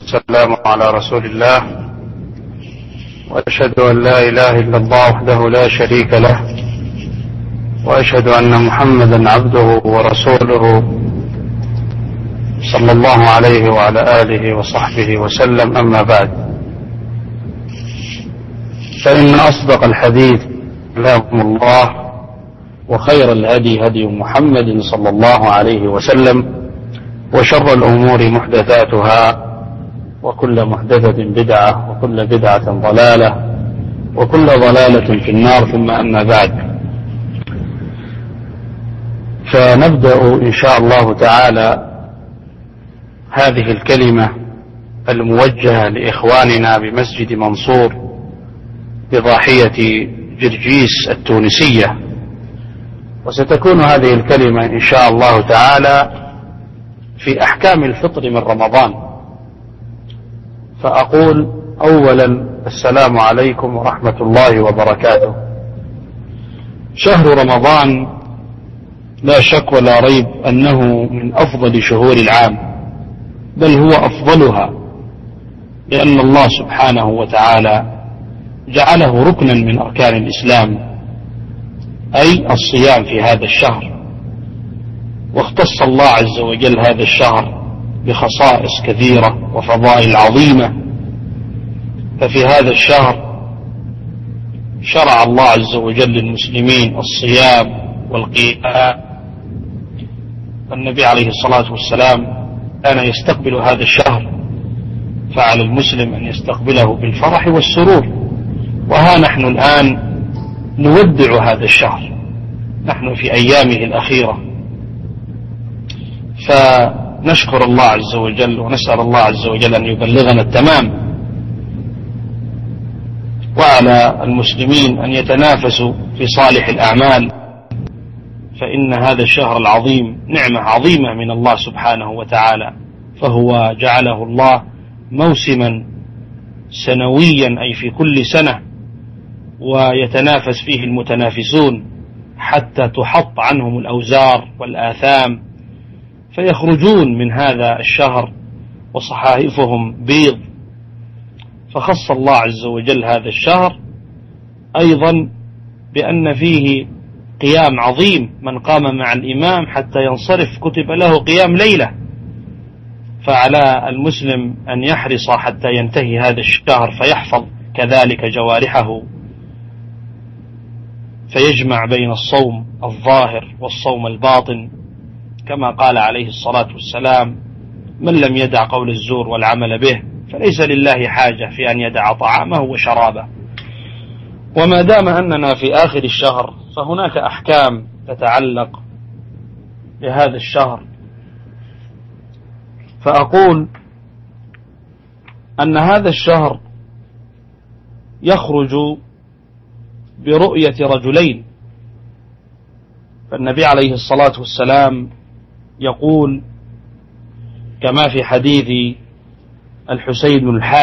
والسلام على رسول الله، وأشهد أن لا إله إلا الله وحده لا شريك له، وأشهد أن محمدا عبده ورسوله صلى الله عليه وعلى آله وصحبه وسلم. أما بعد، فإن أصدق الحديث كلام الله، وخير الهدي هدي محمد صلى الله عليه وسلم، وشر الأمور محدثاتها، وكل محدثة بدعة، وكل بدعة ضلالة، وكل ضلالة في النار. ثم أما بعد، فنبدأ إن شاء الله تعالى هذه الكلمة الموجهة لإخواننا بمسجد منصور بضاحية جرجيس التونسية، وستكون هذه الكلمة إن شاء الله تعالى في أحكام الفطر من رمضان. فأقول أولا: السلام عليكم ورحمة الله وبركاته. شهر رمضان لا شك ولا ريب أنه من أفضل شهور العام، بل هو أفضلها، لأن الله سبحانه وتعالى جعله ركنا من أركان الإسلام، أي الصيام في هذا الشهر. واختص الله عز وجل هذا الشهر بخصائص كثيرة وفضائل عظيمة. ففي هذا الشهر شرع الله عز وجل للمسلمين الصيام والقيام. النبي عليه الصلاة والسلام كان يستقبل هذا الشهر، فعلى المسلم أن يستقبله بالفرح والسرور. وها نحن الآن نودع هذا الشهر، نحن في أيامه الأخيرة، فنشكر الله عز وجل ونسأل الله عز وجل أن يبلغنا التمام. وعلى المسلمين أن يتنافسوا في صالح الأعمال، فإن هذا الشهر العظيم نعمة عظيمة من الله سبحانه وتعالى، فهو جعله الله موسما سنويا، أي في كل سنة، ويتنافس فيه المتنافسون حتى تحط عنهم الأوزار والآثام، فيخرجون من هذا الشهر وصحائفهم بيض. فخص الله عز وجل هذا الشهر أيضا بأن فيه قيام عظيم، من قام مع الإمام حتى ينصرف كتب له قيام ليلة. فعلى المسلم أن يحرص حتى ينتهي هذا الشهر، فيحفظ كذلك جوارحه، فيجمع بين الصوم الظاهر والصوم الباطن، كما قال عليه الصلاة والسلام: من لم يدع قول الزور والعمل به فليس لله حاجة في أن يدع طعامه وشرابه. وما دام أننا في آخر الشهر، فهناك أحكام تتعلق بهذا الشهر. فأقول أن هذا الشهر يخرج برؤية رجلين. فالنبي عليه الصلاة والسلام يقول كما في حديث الحسين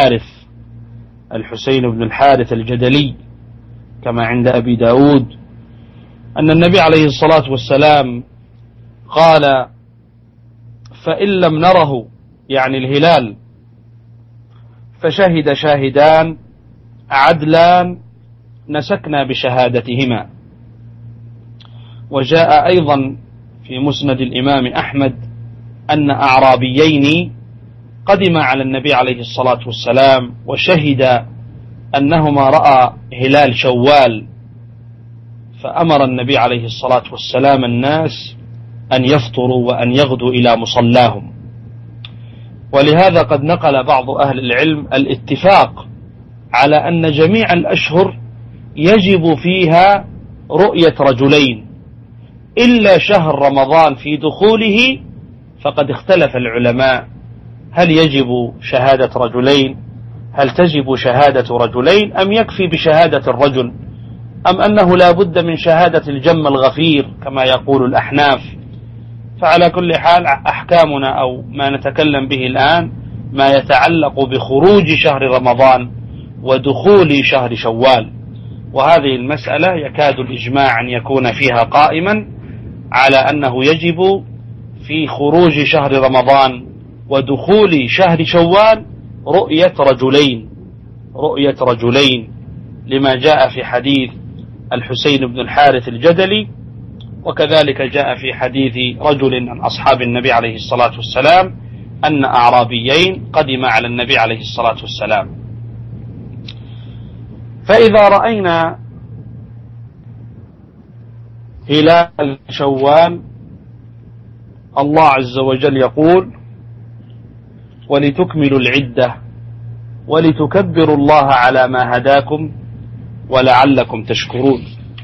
بن الحارث الجدلي كما عند أبي داود، أن النبي عليه الصلاة والسلام قال: فإن لم نره، يعني الهلال، فشهد شاهدان عدلان نسكنا بشهادتهما. وجاء أيضا في مسند الإمام أحمد أن أعرابيين قدم على النبي عليه الصلاة والسلام وشهد أنهما رأى هلال شوال، فأمر النبي عليه الصلاة والسلام الناس أن يفطروا وأن يغدوا إلى مصلاهم. ولهذا قد نقل بعض أهل العلم الاتفاق على أن جميع الأشهر يجب فيها رؤية رجلين، إلا شهر رمضان في دخوله، فقد اختلف العلماء: هل يجب شهادة رجلين؟ هل تجب شهادة رجلين؟ أم يكفي بشهادة الرجل؟ أم أنه لا بد من شهادة الجم الغفير كما يقول الأحناف؟ فعلى كل حال، أحكامنا أو ما نتكلم به الآن ما يتعلق بخروج شهر رمضان ودخول شهر شوال. وهذه المسألة يكاد الإجماع أن يكون فيها قائما على أنه يجب في خروج شهر رمضان ودخول شهر شوال رؤية رجلين لما جاء في حديث الحسين بن الحارث الجدلي، وكذلك جاء في حديث رجل عن أصحاب النبي عليه الصلاة والسلام أن أعرابيين قدم على النبي عليه الصلاة والسلام. فإذا رأينا هلال شوال الله عز وجل يقول: ولتكملوا العدة ولتكبروا الله على ما هداكم ولعلكم تشكرون.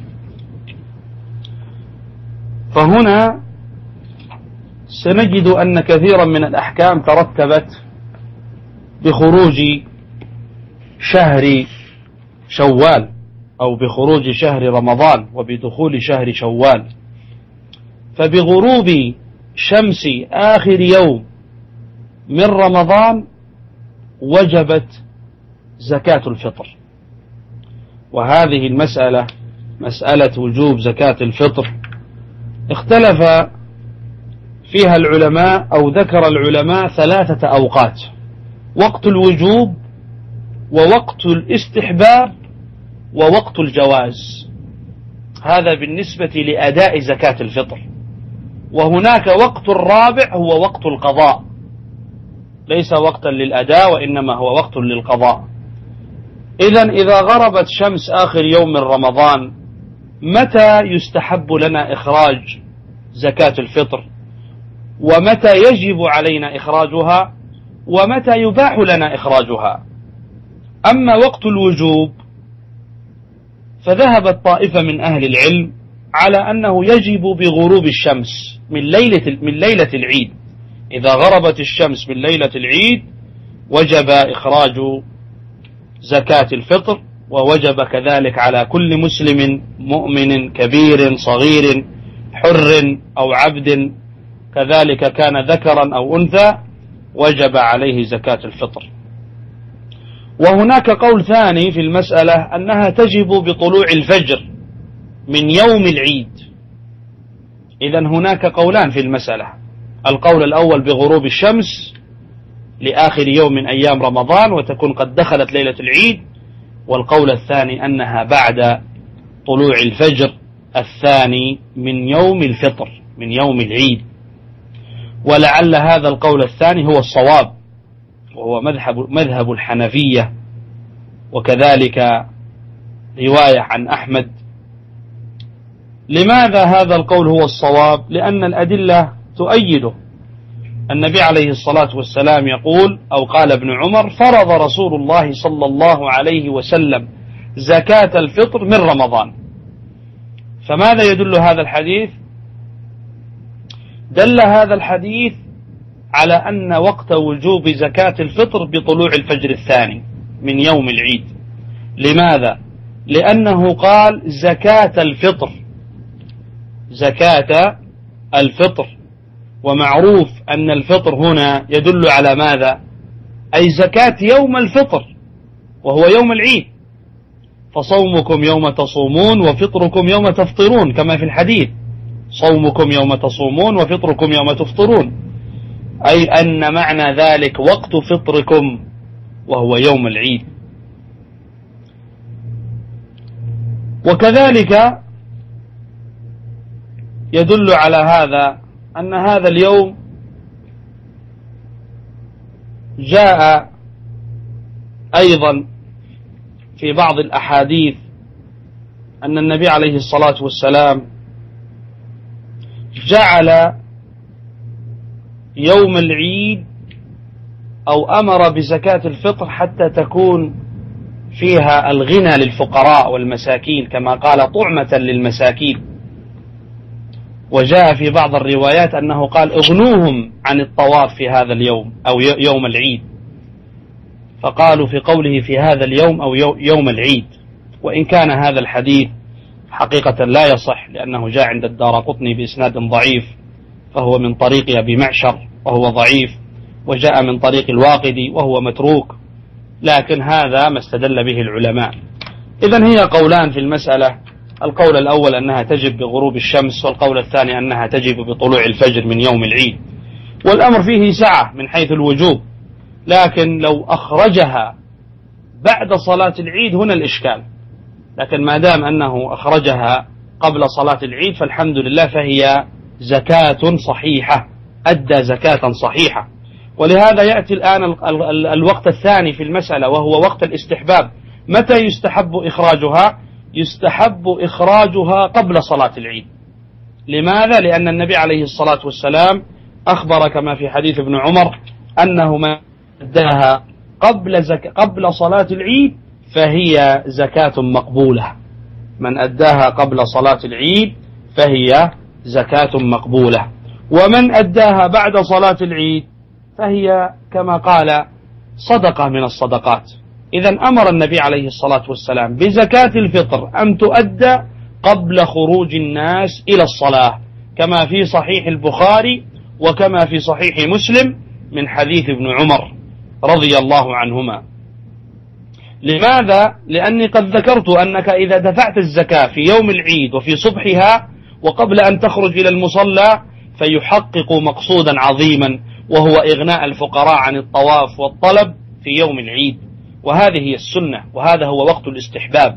فهنا سنجد أن كثيرا من الأحكام ترتبت بخروج شهر شوال أو بخروج شهر رمضان وبدخول شهر شوال. فبغروب شمس آخر يوم من رمضان وجبت زكاة الفطر. وهذه المسألة، مسألة وجوب زكاة الفطر، اختلف فيها العلماء أو ذكر العلماء 3 أوقات: وقت الوجوب، ووقت الاستحباب، ووقت الجواز. هذا بالنسبة لأداء زكاة الفطر. وهناك وقت الرابع هو وقت القضاء، ليس وقتا للأداء وإنما هو وقت للقضاء. إذن إذا غربت شمس آخر يوم من رمضان متى يستحب لنا إخراج زكاة الفطر، ومتى يجب علينا إخراجها، ومتى يباح لنا إخراجها؟ أما وقت الوجوب فذهبت طائفة من أهل العلم على أنه يجب بغروب الشمس من ليلة العيد. إذا غربت الشمس من ليلة العيد وجب إخراج زكاة الفطر، ووجب كذلك على كل مسلم مؤمن كبير صغير حر أو عبد، كذلك كان ذكرا أو أنثى، وجب عليه زكاة الفطر. وهناك قول ثاني في المسألة أنها تجب بطلوع الفجر من يوم العيد. إذن هناك قولان في المسألة: القول الأول بغروب الشمس لآخر يوم من أيام رمضان وتكون قد دخلت ليلة العيد، والقول الثاني أنها بعد طلوع الفجر الثاني من يوم الفطر، من يوم العيد. ولعل هذا القول الثاني هو الصواب، وهو مذهب الحنفية، وكذلك رواية عن أحمد. لماذا هذا القول هو الصواب؟ لأن الأدلة تؤيده. النبي عليه الصلاة والسلام يقول، أو قال ابن عمر: فرض رسول الله صلى الله عليه وسلم زكاة الفطر من رمضان. فماذا يدل هذا الحديث؟ دل هذا الحديث على أن وقت وجوب زكاة الفطر بطلوع الفجر الثاني من يوم العيد. لماذا؟ لأنه قال زكاة الفطر، زكاة الفطر، ومعروف أن الفطر هنا يدل على ماذا؟ أي زكاة يوم الفطر وهو يوم العيد. فصومكم يوم تصومون وفطركم يوم تفطرون، كما في الحديث: صومكم يوم تصومون وفطركم يوم تفطرون، أي أن معنى ذلك وقت فطركم وهو يوم العيد. وكذلك يدل على هذا أن هذا اليوم جاء أيضا في بعض الأحاديث أن النبي عليه الصلاة والسلام جعل يوم العيد أو أمر بزكاة الفطر حتى تكون فيها الغنى للفقراء والمساكين، كما قال: طعمة للمساكين. وجاء في بعض الروايات أنه قال: اغنوهم عن الطواف في هذا اليوم أو يوم العيد. فقالوا في قوله في هذا اليوم أو يوم العيد. وإن كان هذا الحديث حقيقة لا يصح، لأنه جاء عند الدارقطني بإسناد ضعيف، فهو من طريق أبي معشر وهو ضعيف، وجاء من طريق الواقدي وهو متروك، لكن هذا ما استدل به العلماء. إذن هي قولان في المسألة: القول الأول أنها تجب بغروب الشمس، والقول الثاني أنها تجب بطلوع الفجر من يوم العيد. والأمر فيه سعة من حيث الوجوب، لكن لو أخرجها بعد صلاة العيد هنا الإشكال. لكن ما دام أنه أخرجها قبل صلاة العيد فالحمد لله، فهي زكاة صحيحة، أدى زكاة صحيحة. ولهذا يأتي الآن الوقت الثاني في المسألة، وهو وقت الاستحباب. متى يستحب إخراجها؟ يستحب إخراجها قبل صلاة العيد. لماذا؟ لأن النبي عليه الصلاة والسلام أخبر كما في حديث ابن عمر أنه من أداها قبل صلاة العيد فهي زكاة مقبولة. من أداها قبل صلاة العيد فهي زكاة مقبولة، ومن أداها بعد صلاة العيد فهي كما قال صدقة من الصدقات. إذن أمر النبي عليه الصلاة والسلام بزكاة الفطر أن تؤدى قبل خروج الناس إلى الصلاة، كما في صحيح البخاري وكما في صحيح مسلم من حديث ابن عمر رضي الله عنهما. لماذا؟ لأني قد ذكرت أنك إذا دفعت الزكاة في يوم العيد وفي صبحها وقبل أن تخرج إلى المصلى فيحقق مقصودا عظيما، وهو إغناء الفقراء عن الطواف والطلب في يوم العيد، وهذه هي السنة، وهذا هو وقت الاستحباب.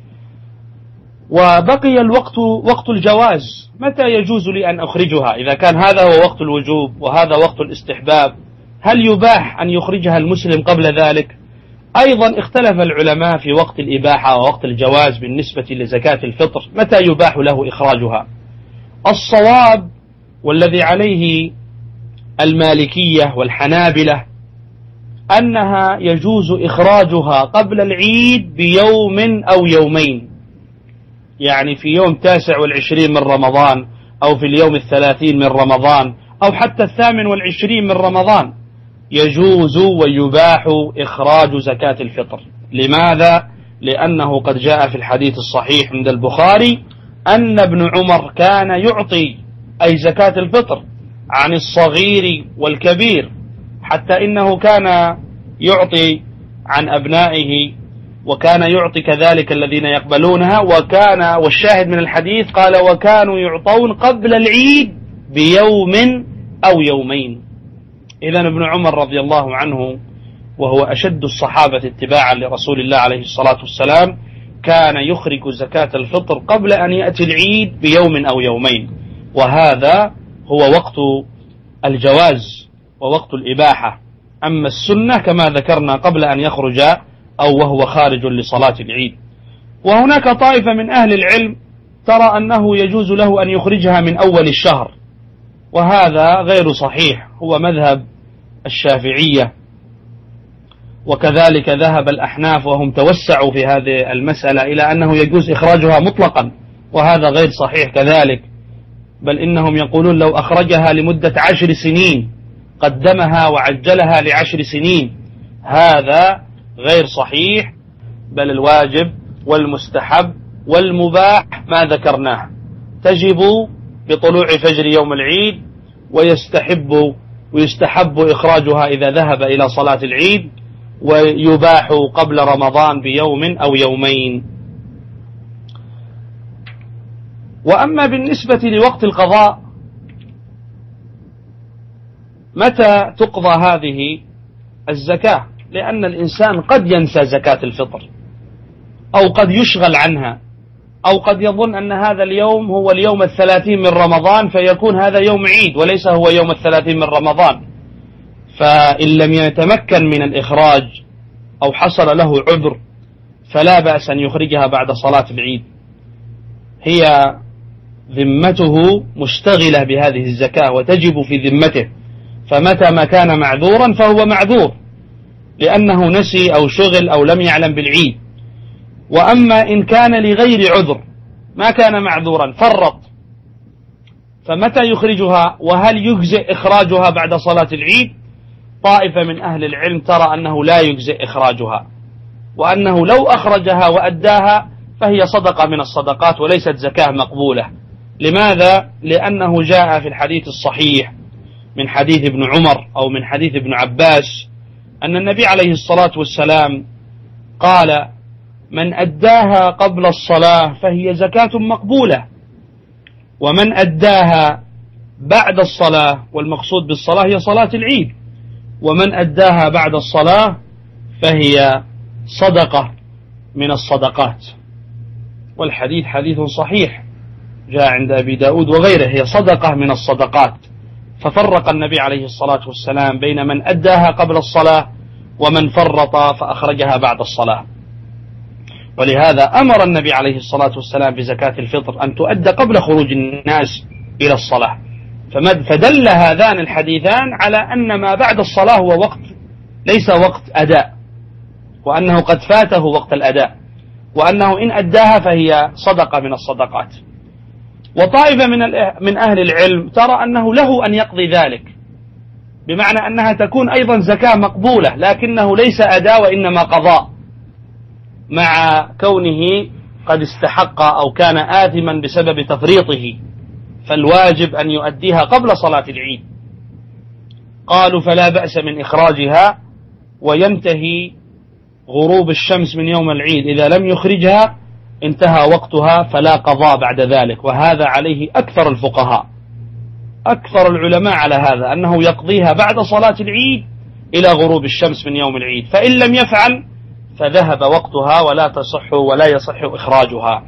وبقي الوقت وقت الجواز، متى يجوز لي أن أخرجها؟ إذا كان هذا هو وقت الوجوب وهذا وقت الاستحباب، هل يباح أن يخرجها المسلم قبل ذلك؟ أيضا اختلف العلماء في وقت الإباحة ووقت الجواز بالنسبة لزكاة الفطر، متى يباح له إخراجها؟ الصواب والذي عليه المالكية والحنابلة أنها يجوز إخراجها قبل العيد بيوم أو يومين، يعني في يوم 29 من رمضان، أو في اليوم 30 من رمضان، أو حتى 28 من رمضان، يجوز ويباح إخراج زكاة الفطر. لماذا؟ لأنه قد جاء في الحديث الصحيح عند البخاري أن ابن عمر كان يعطي أي زكاة الفطر عن الصغير والكبير، حتى إنه كان يعطي عن أبنائه، وكان يعطي كذلك الذين يقبلونها، والشاهد من الحديث قال وكانوا يعطون قبل العيد بيوم أو يومين. إذن ابن عمر رضي الله عنه وهو أشد الصحابة اتباعا لرسول الله عليه الصلاة والسلام كان يخرج زكاة الفطر قبل أن يأتي العيد بيوم أو يومين، وهذا هو وقت الجواز ووقت الإباحة. أما السنة كما ذكرنا قبل أن يخرج أو وهو خارج لصلاة العيد. وهناك طائفة من أهل العلم ترى أنه يجوز له أن يخرجها من أول الشهر، وهذا غير صحيح، هو مذهب الشافعية، وكذلك ذهب الأحناف وهم توسعوا في هذه المسألة إلى أنه يجوز إخراجها مطلقا، وهذا غير صحيح كذلك، بل إنهم يقولون لو أخرجها لمدة 10 سنين قدمها وعجلها ل10 سنين، هذا غير صحيح، بل الواجب والمستحب والمباح ما ذكرناه تجب بطلوع فجر يوم العيد، ويستحب إخراجها إذا ذهب إلى صلاة العيد، ويباح قبل رمضان بيوم أو يومين. وأما بالنسبة لوقت القضاء، متى تقضى هذه الزكاة؟ لأن الإنسان قد ينسى زكاة الفطر، أو قد يشغل عنها، أو قد يظن أن هذا اليوم هو اليوم 30 من رمضان فيكون هذا يوم عيد وليس هو يوم 30 من رمضان، فإن لم يتمكن من الإخراج أو حصل له عذر فلا بأس أن يخرجها بعد صلاة العيد. هي ذمته مشتغلة بهذه الزكاة وتجب في ذمته، فمتى ما كان معذورا فهو معذور لأنه نسي أو شغل أو لم يعلم بالعيد. وأما إن كان لغير عذر ما كان معذورا فرط، فمتى يخرجها؟ وهل يجزئ إخراجها بعد صلاة العيد؟ طائفة من أهل العلم ترى أنه لا يجزئ إخراجها، وأنه لو أخرجها وأداها فهي صدقة من الصدقات وليست زكاة مقبولة. لماذا؟ لأنه جاء في الحديث الصحيح من حديث ابن عمر أو من حديث ابن عباس أن النبي عليه الصلاة والسلام قال من أداها قبل الصلاة فهي زكاة مقبولة، ومن أداها بعد الصلاة، والمقصود بالصلاة هي صلاة العيد، ومن أداها بعد الصلاة فهي صدقة من الصدقات. والحديث حديث صحيح جاء عند أبي داود وغيره، هي صدقة من الصدقات. ففرق النبي عليه الصلاة والسلام بين من أداها قبل الصلاة ومن فرط فأخرجها بعد الصلاة. ولهذا أمر النبي عليه الصلاة والسلام بزكاة الفطر أن تؤدى قبل خروج الناس إلى الصلاة. فدل هذان الحديثان على أن ما بعد الصلاة هو وقت ليس وقت أداء، وأنه قد فاته وقت الأداء، وأنه إن أداها فهي صدقة من الصدقات. وطائفة من أهل العلم ترى أنه له أن يقضي ذلك، بمعنى أنها تكون أيضا زكاة مقبولة لكنه ليس أداء وإنما قضاء، مع كونه قد استحق أو كان آثما بسبب تفريطه، فالواجب أن يؤديها قبل صلاة العيد. قالوا فلا بأس من إخراجها، وينتهي غروب الشمس من يوم العيد، إذا لم يخرجها انتهى وقتها فلا قضاء بعد ذلك. وهذا عليه أكثر الفقهاء، أكثر العلماء على هذا، أنه يقضيها بعد صلاة العيد إلى غروب الشمس من يوم العيد، فإن لم يفعل فذهب وقتها ولا يصح إخراجها.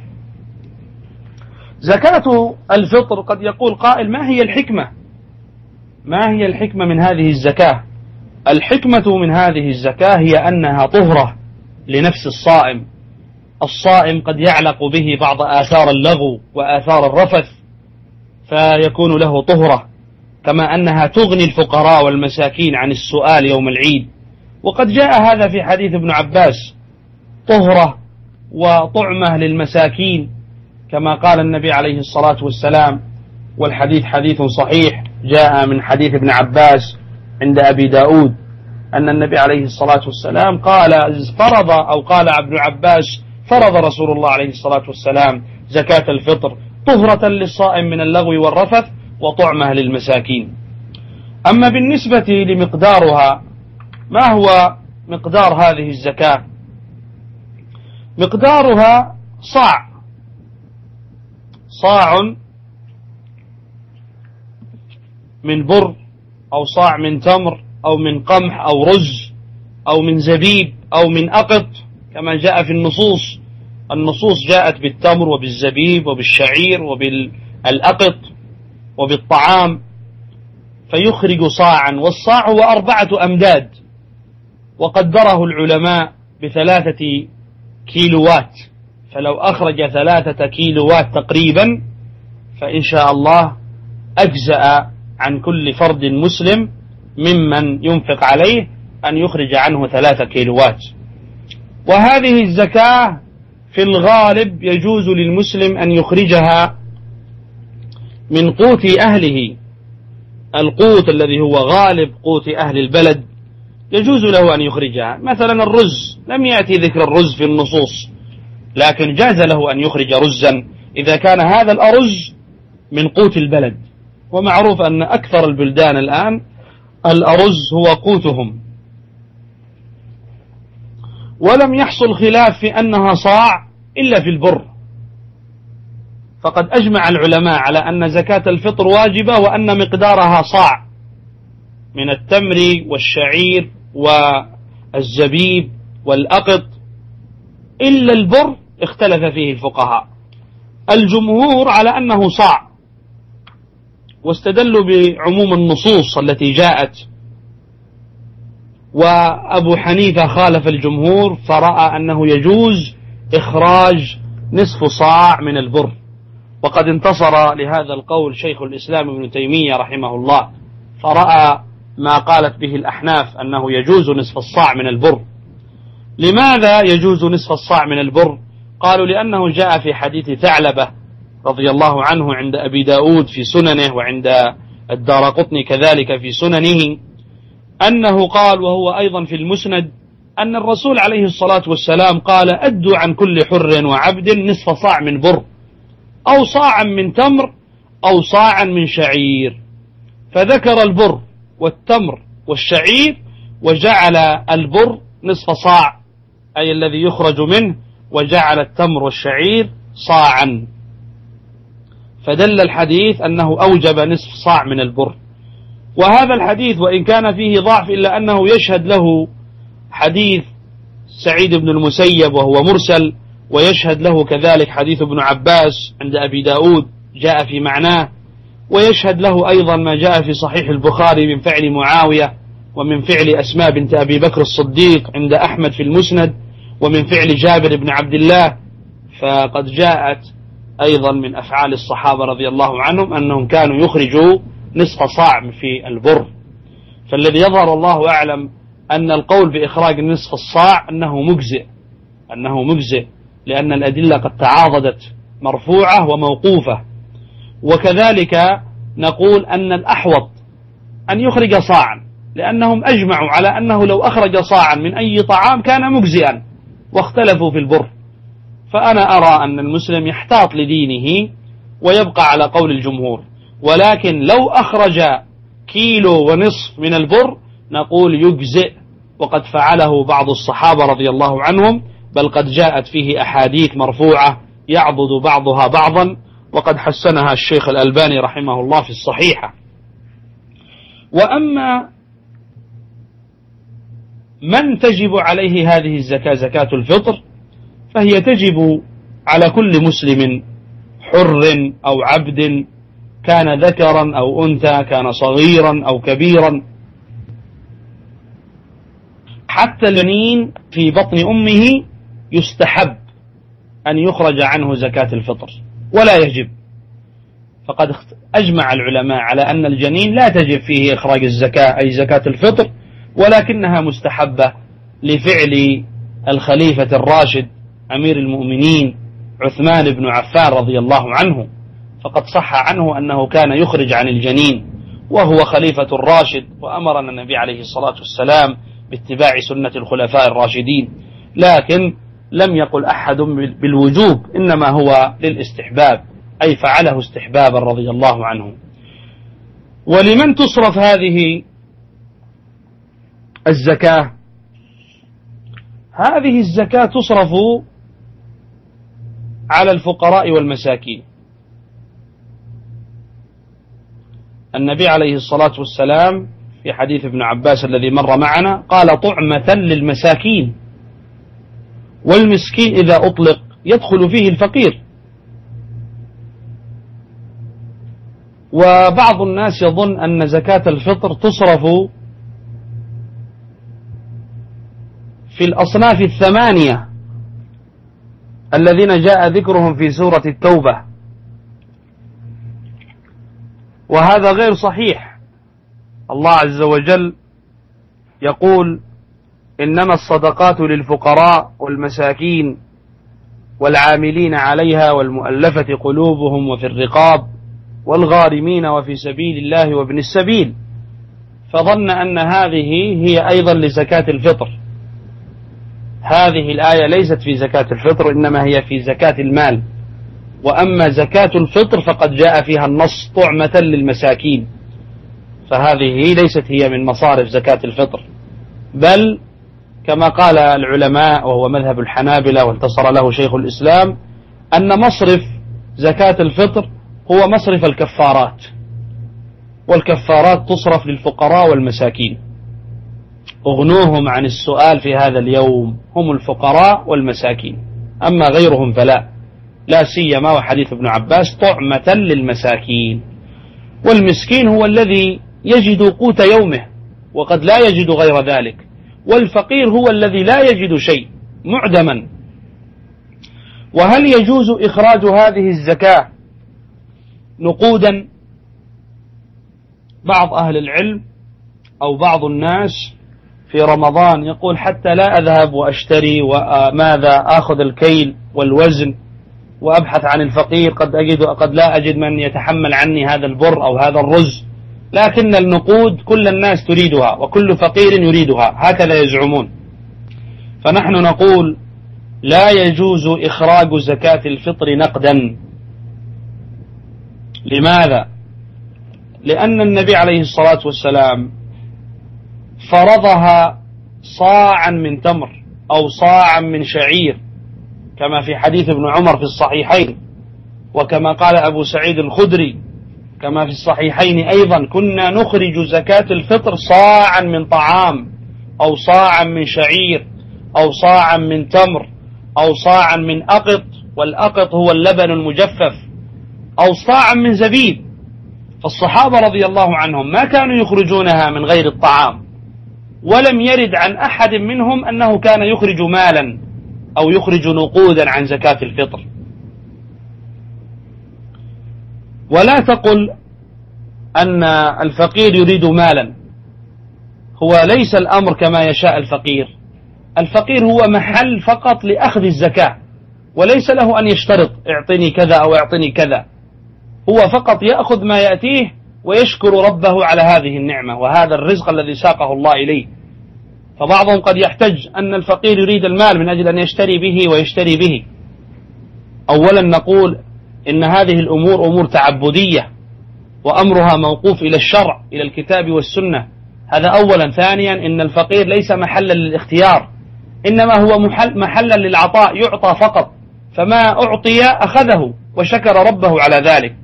زكاة الفطر قد يقول قائل ما هي الحكمة؟ ما هي الحكمة من هذه الزكاة؟ الحكمة من هذه الزكاة هي أنها طهرة لنفس الصائم. الصائم قد يعلق به بعض آثار اللغو وآثار الرفث، فيكون له طهرة، كما أنها تغني الفقراء والمساكين عن السؤال يوم العيد. وقد جاء هذا في حديث ابن عباس، طهرة وطعمة للمساكين، كما قال النبي عليه الصلاة والسلام. والحديث حديث صحيح جاء من حديث ابن عباس عند أبي داود أن النبي عليه الصلاة والسلام قال ابن عباس فرض رسول الله عليه الصلاة والسلام زكاة الفطر طهرة للصائم من اللغو والرفث وطعمة للمساكين. أما بالنسبة لمقدارها، ما هو مقدار هذه الزكاة؟ مقدارها صاع من بر، أو صاع من تمر، أو من قمح، أو رز، أو من زبيب، أو من أقط، كما جاء في النصوص. النصوص جاءت بالتمر وبالزبيب وبالشعير وبالأقط وبالطعام، فيخرج صاعا، والصاع هو 4 أمداد، وقدره العلماء ب3 كيلوات. فلو أخرج 3 كيلوات تقريبا فإن شاء الله أجزأ عن كل فرد مسلم ممن ينفق عليه أن يخرج عنه 3 كيلوات. وهذه الزكاة في الغالب يجوز للمسلم أن يخرجها من قوت أهله. القوت الذي هو غالب قوت أهل البلد يجوز له أن يخرجها. مثلا الرز، لم يأتي ذكر الرز في النصوص، لكن جاز له أن يخرج رزا إذا كان هذا الأرز من قوت البلد. ومعروف أن أكثر البلدان الآن الأرز هو قوتهم. ولم يحصل خلاف في أنها صاع إلا في البر، فقد أجمع العلماء على أن زكاة الفطر واجبة، وأن مقدارها صاع من التمر والشعير والزبيب والأقط، إلا البر اختلف فيه الفقهاء. الجمهور على أنه صاع، واستدلوا بعموم النصوص التي جاءت. وأبو حنيفة خالف الجمهور فرأى أنه يجوز إخراج نصف صاع من البر. وقد انتصر لهذا القول شيخ الإسلام ابن تيمية رحمه الله، فرأى ما قالت به الأحناف أنه يجوز نصف الصاع من البر. لماذا يجوز نصف الصاع من البر؟ قالوا لأنه جاء في حديث ثعلبة رضي الله عنه عند أبي داود في سننه، وعند الدارقطني كذلك في سننه، أنه قال، وهو أيضا في المسند، أن الرسول عليه الصلاة والسلام قال: أدوا عن كل حر وعبد نصف صاع من بر، أو صاعا من تمر، أو صاعا من شعير. فذكر البر والتمر والشعير، وجعل البر نصف صاع أي الذي يخرج منه، وجعل التمر والشعير صاعا. فدل الحديث أنه أوجب نصف صاع من البر. وهذا الحديث وإن كان فيه ضعف إلا أنه يشهد له حديث سعيد بن المسيب وهو مرسل، ويشهد له كذلك حديث ابن عباس عند أبي داود جاء في معناه، ويشهد له أيضا ما جاء في صحيح البخاري من فعل معاوية ومن فعل أسماء بنت أبي بكر الصديق عند أحمد في المسند، ومن فعل جابر بن عبد الله. فقد جاءت أيضا من أفعال الصحابة رضي الله عنهم أنهم كانوا يخرجوا نصف صاع في البر. فالذي يظهر الله أعلم أن القول بإخراج نصف الصاع أنه مجزئ لأن الأدلة قد تعاضدت مرفوعة وموقوفة. وكذلك نقول أن الأحوط أن يخرج صاعا، لأنهم أجمعوا على أنه لو أخرج صاعا من أي طعام كان مجزئا، واختلفوا في البر. فأنا أرى أن المسلم يحتاط لدينه ويبقى على قول الجمهور، ولكن لو أخرج كيلو ونصف من البر نقول يجزئ، وقد فعله بعض الصحابة رضي الله عنهم، بل قد جاءت فيه أحاديث مرفوعة يعضد بعضها بعضا، وقد حسنها الشيخ الألباني رحمه الله في الصحيحة. وأما من تجب عليه هذه الزكاة زكاة الفطر، فهي تجب على كل مسلم حر أو عبد، كان ذكرا أو أنثى، كان صغيرا أو كبيرا، حتى الجنين في بطن أمه يستحب أن يخرج عنه زكاة الفطر ولا يجب. فقد أجمع العلماء على أن الجنين لا تجب فيه إخراج الزكاة أي زكاة الفطر، ولكنها مستحبة لفعل الخليفة الراشد أمير المؤمنين عثمان بن عفان رضي الله عنه، فقد صح عنه أنه كان يخرج عن الجنين وهو خليفة الراشد، وأمرنا النبي عليه الصلاة والسلام باتباع سنة الخلفاء الراشدين، لكن لم يقل أحد بالوجوب، إنما هو للاستحباب، أي فعله استحبابا رضي الله عنه. ولمن تصرف هذه الزكاة؟ هذه الزكاة تصرف على الفقراء والمساكين. النبي عليه الصلاة والسلام في حديث ابن عباس الذي مر معنا قال طعمة للمساكين، والمسكين إذا أطلق يدخل فيه الفقير. وبعض الناس يظن أن زكاة الفطر تصرف في الأصناف الثمانية الذين جاء ذكرهم في سورة التوبة، وهذا غير صحيح. الله عز وجل يقول إنما الصدقات للفقراء والمساكين والعاملين عليها والمؤلفة قلوبهم وفي الرقاب والغارمين وفي سبيل الله وابن السبيل، فظن أن هذه هي أيضا لزكاة الفطر. هذه الآية ليست في زكاة الفطر، إنما هي في زكاة المال. وأما زكاة الفطر فقد جاء فيها النص طعمة للمساكين، فهذه ليست هي من مصارف زكاة الفطر، بل كما قال العلماء وهو مذهب الحنابلة وانتصر له شيخ الإسلام أن مصرف زكاة الفطر هو مصرف الكفارات، والكفارات تصرف للفقراء والمساكين. اغنوهم عن السؤال في هذا اليوم، هم الفقراء والمساكين، أما غيرهم فلا، لا سيما وحديث ابن عباس طعمة للمساكين. والمسكين هو الذي يجد قوت يومه وقد لا يجد غير ذلك، والفقير هو الذي لا يجد شيء معدما. وهل يجوز إخراج هذه الزكاة نقودا؟ بعض أهل العلم أو بعض الناس في رمضان يقول حتى لا أذهب وأشتري وماذا أخذ الكيل والوزن وأبحث عن الفقير، قد لا أجد من يتحمل عني هذا البر أو هذا الرز، لكن النقود كل الناس تريدها وكل فقير يريدها، هكذا يزعمون. فنحن نقول لا يجوز إخراج زكاة الفطر نقدا. لماذا؟ لأن النبي عليه الصلاة والسلام فرضها صاعا من تمر أو صاعا من شعير، كما في حديث ابن عمر في الصحيحين، وكما قال أبو سعيد الخدري كما في الصحيحين أيضا كنا نخرج زكاة الفطر صاعا من طعام أو صاعا من شعير أو صاعا من تمر أو صاعا من أقط، والأقط هو اللبن المجفف، أو صاعا من زبيب. فالصحابة رضي الله عنهم ما كانوا يخرجونها من غير الطعام، ولم يرد عن أحد منهم أنه كان يخرج مالا أو يخرج نقودا عن زكاة الفطر. ولا تقل أن الفقير يريد مالا، هو ليس الأمر كما يشاء الفقير. الفقير هو محل فقط لأخذ الزكاة، وليس له أن يشترط اعطني كذا أو اعطني كذا، هو فقط يأخذ ما يأتيه ويشكر ربه على هذه النعمة وهذا الرزق الذي ساقه الله إليه. فبعضهم قد يحتج أن الفقير يريد المال من أجل أن يشتري به ويشتري به. أولا نقول إن هذه الأمور أمور تعبدية، وأمرها موقوف إلى الشرع، إلى الكتاب والسنة، هذا أولا. ثانيا إن الفقير ليس محلا للاختيار، إنما هو محلا للعطاء، يعطى فقط، فما أعطي أخذه وشكر ربه على ذلك.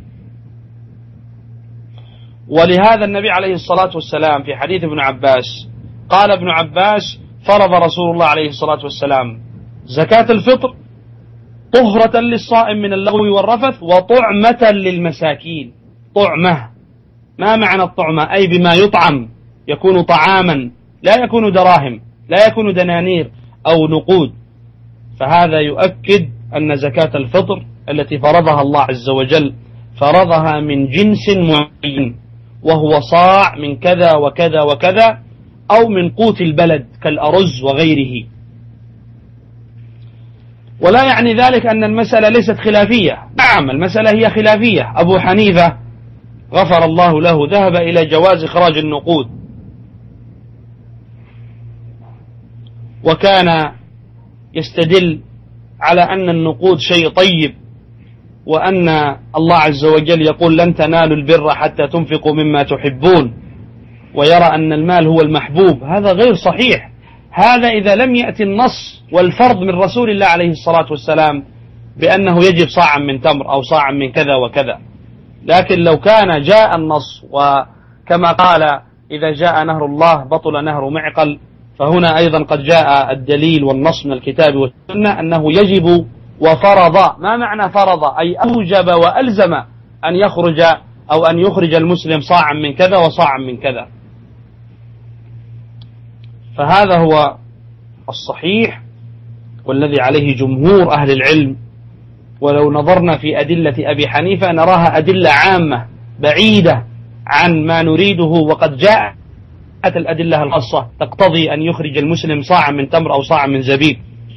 ولهذا النبي عليه الصلاة والسلام في حديث ابن عباس قال ابن عباس: فرض رسول الله عليه الصلاة والسلام زكاة الفطر طهرة للصائم من اللغو والرفث وطعمة للمساكين. طعمة، ما معنى الطعمة؟ أي بما يطعم، يكون طعاما، لا يكون دراهم، لا يكون دنانير أو نقود. فهذا يؤكد أن زكاة الفطر التي فرضها الله عز وجل فرضها من جنس معين، وهو صاع من كذا وكذا وكذا، أو من قوت البلد كالأرز وغيره. ولا يعني ذلك أن المسألة ليست خلافية، نعم المسألة هي خلافية. أبو حنيفة غفر الله له ذهب إلى جواز إخراج النقود، وكان يستدل على أن النقود شيء طيب، وأن الله عز وجل يقول: لن تنالوا البر حتى تنفقوا مما تحبون، ويرى أن المال هو المحبوب. هذا غير صحيح. هذا إذا لم يأتي النص والفرض من رسول الله عليه الصلاة والسلام بأنه يجب صاعا من تمر أو صاعا من كذا وكذا. لكن لو كان جاء النص، وكما قال: إذا جاء نهر الله بطل نهر معقل، فهنا أيضا قد جاء الدليل والنص من الكتاب والسنة أنه يجب وفرض. ما معنى فرض؟ أي أوجب وألزم أن يخرج أو أن يخرج المسلم صاعا من كذا وصاعا من كذا. فهذا هو الصحيح والذي عليه جمهور أهل العلم. ولو نظرنا في أدلة أبي حنيفة نراها أدلة عامة بعيدة عن ما نريده، وقد جاءت الأدلة الخاصة تقتضي أن يخرج المسلم صاعا من تمر أو صاعا من زبيب.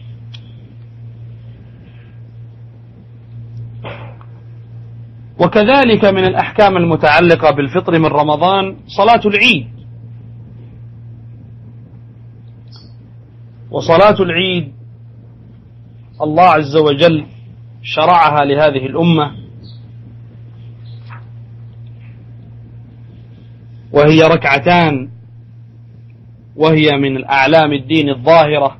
وكذلك من الأحكام المتعلقة بالفطر من رمضان صلاة العيد. وصلاة العيد الله عز وجل شرعها لهذه الأمة، وهي ركعتان، وهي من الأعلام الدين الظاهرة،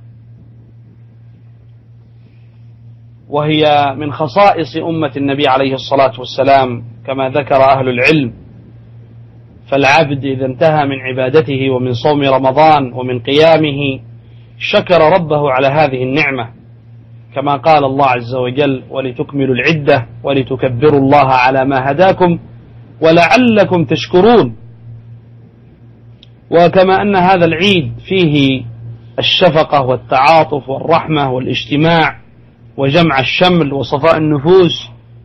وهي من خصائص أمة النبي عليه الصلاة والسلام كما ذكر أهل العلم. فالعبد إذا انتهى من عبادته ومن صوم رمضان ومن قيامه شكر ربه على هذه النعمة، كما قال الله عز وجل: ولتكملوا العدة ولتكبروا الله على ما هداكم ولعلكم تشكرون. وكما أن هذا العيد فيه الشفقة والتعاطف والرحمة والاجتماع وجمع الشمل وصفاء النفوس،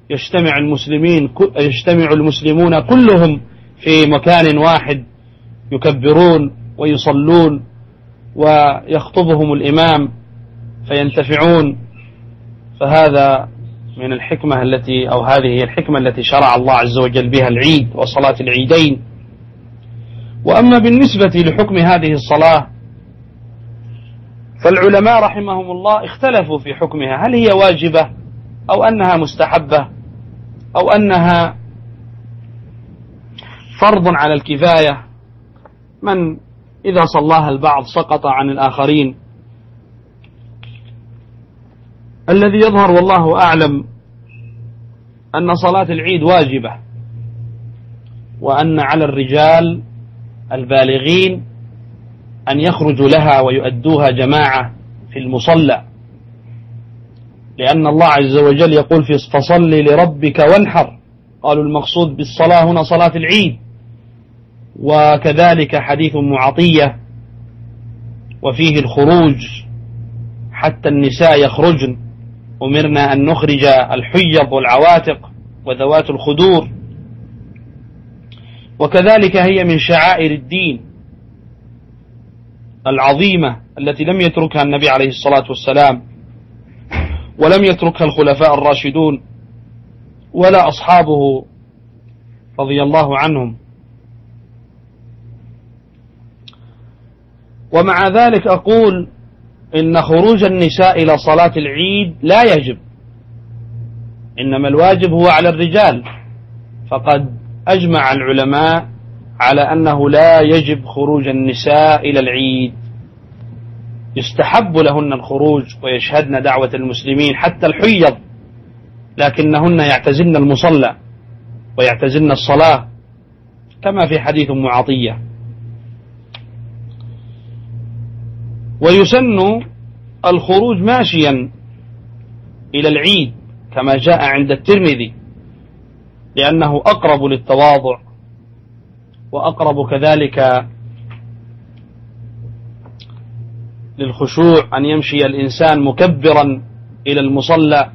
يجتمع المسلمون كلهم في مكان واحد يكبرون ويصلون، ويخطبهم الإمام فينتفعون. فهذا من الحكمة التي، أو هذه هي الحكمة التي شرع الله عز وجل بها العيد وصلاة العيدين. وأما بالنسبة لحكم هذه الصلاة فالعلماء رحمهم الله اختلفوا في حكمها، هل هي واجبة أو أنها مستحبة أو أنها فرض على الكفاية، من إذا صلاها البعض سقط عن الآخرين. الذي يظهر والله أعلم أن صلاة العيد واجبة، وأن على الرجال البالغين أن يخرجوا لها ويؤدوها جماعة في المصلى، لأن الله عز وجل يقول فصل لربك وانحر. قالوا المقصود بالصلاة هنا صلاة العيد. وكذلك حديث معطية وفيه الخروج حتى النساء يخرجن، أمرنا أن نخرج الحيض والعواتق وذوات الخدور، وكذلك هي من شعائر الدين العظيمة التي لم يتركها النبي عليه الصلاة والسلام، ولم يتركها الخلفاء الراشدون ولا أصحابه رضي الله عنهم. ومع ذلك أقول إن خروج النساء إلى صلاة العيد لا يجب، إنما الواجب هو على الرجال، فقد أجمع العلماء على أنه لا يجب خروج النساء إلى العيد، يستحب لهن الخروج ويشهدن دعوة المسلمين حتى الحيض، لكنهن يعتزلن المصلى ويعتزلن الصلاة كما في حديث معطية. ويسن الخروج ماشيا إلى العيد كما جاء عند الترمذي، لأنه أقرب للتواضع وأقرب كذلك للخشوع أن يمشي الإنسان مكبرا إلى المصلى.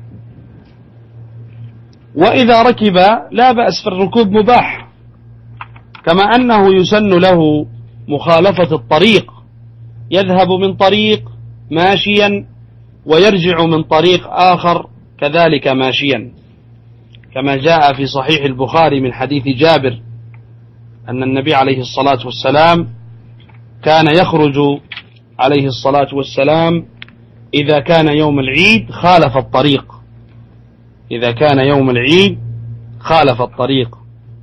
وإذا ركب لا بأس، فالركوب مباح، كما أنه يسن له مخالفة الطريق، يذهب من طريق ماشيا ويرجع من طريق آخر كذلك ماشيا، كما جاء في صحيح البخاري من حديث جابر أن النبي عليه الصلاة والسلام كان يخرج عليه الصلاة والسلام إذا كان يوم العيد خالف الطريق، إذا كان يوم العيد خالف الطريق.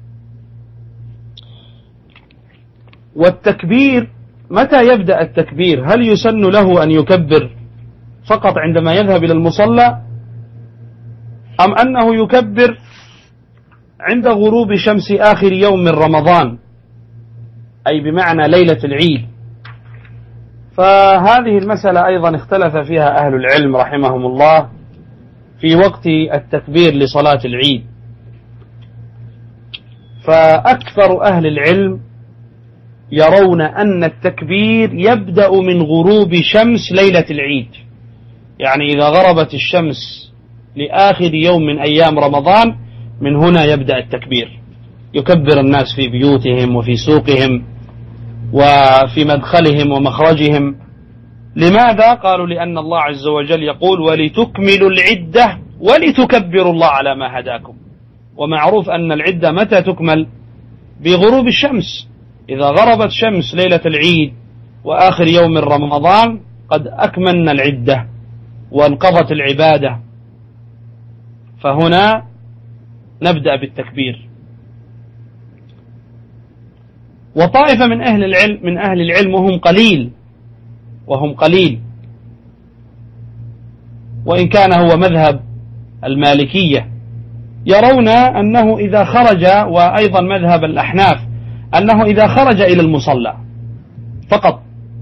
والتكبير، متى يبدأ التكبير؟ هل يسن له أن يكبر فقط عندما يذهب إلى المصلى، أم أنه يكبر عند غروب شمس آخر يوم من رمضان، أي بمعنى ليلة العيد؟ فهذه المسألة أيضا اختلف فيها أهل العلم رحمهم الله في وقت التكبير لصلاة العيد. فأكثر أهل العلم يرون أن التكبير يبدأ من غروب شمس ليلة العيد، يعني إذا غربت الشمس لآخر يوم من أيام رمضان من هنا يبدأ التكبير، يكبر الناس في بيوتهم وفي سوقهم وفي مدخلهم ومخرجهم. لماذا؟ قالوا لأن الله عز وجل يقول ولتكملوا العدة ولتكبروا الله على ما هداكم. ومعروف أن العدة متى تكمل؟ بغروب الشمس، إذا غربت شمس ليلة العيد وآخر يوم من رمضان قد أكملنا العدة وانقضت العبادة، فهنا نبدأ بالتكبير. وطائفة من أهل العلم وهم قليل وإن كان هو مذهب المالكية، يرون أنه إذا خرج، وأيضا مذهب الأحناف، أنه إذا خرج إلى المصلى فقط،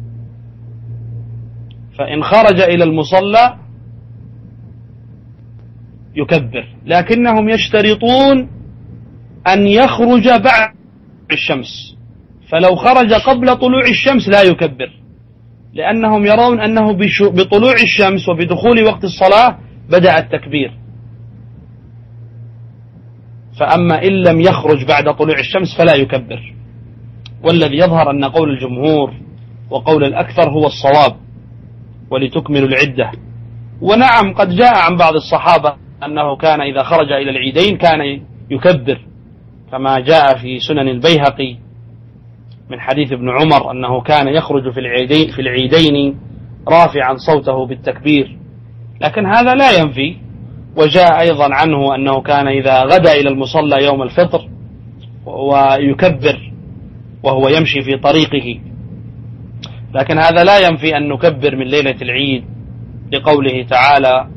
فإن خرج إلى المصلى يكبر، لكنهم يشترطون أن يخرج بعد الشمس، فلو خرج قبل طلوع الشمس لا يكبر، لأنهم يرون أنه بطلوع الشمس وبدخول وقت الصلاة بدأ التكبير. فأما إن لم يخرج بعد طلوع الشمس فلا يكبر. والذي يظهر أن قول الجمهور وقول الأكثر هو الصواب، ولتكملوا العدة. ونعم قد جاء عن بعض الصحابة أنه كان إذا خرج إلى العيدين كان يكبر، كما جاء في سنن البيهقي من حديث ابن عمر أنه كان يخرج في العيدين رافعا صوته بالتكبير، لكن هذا لا ينفي. وجاء أيضا عنه أنه كان إذا غدا إلى المصلى يوم الفطر ويكبر وهو يمشي في طريقه، لكن هذا لا ينفي أن نكبر من ليلة العيد لقوله تعالى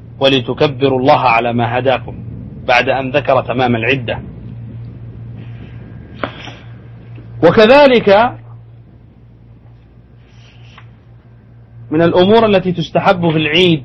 ولتكبروا الله على ما هداكم، بعد أن ذكر تمام العدة. وكذلك من الأمور التي تستحب في العيد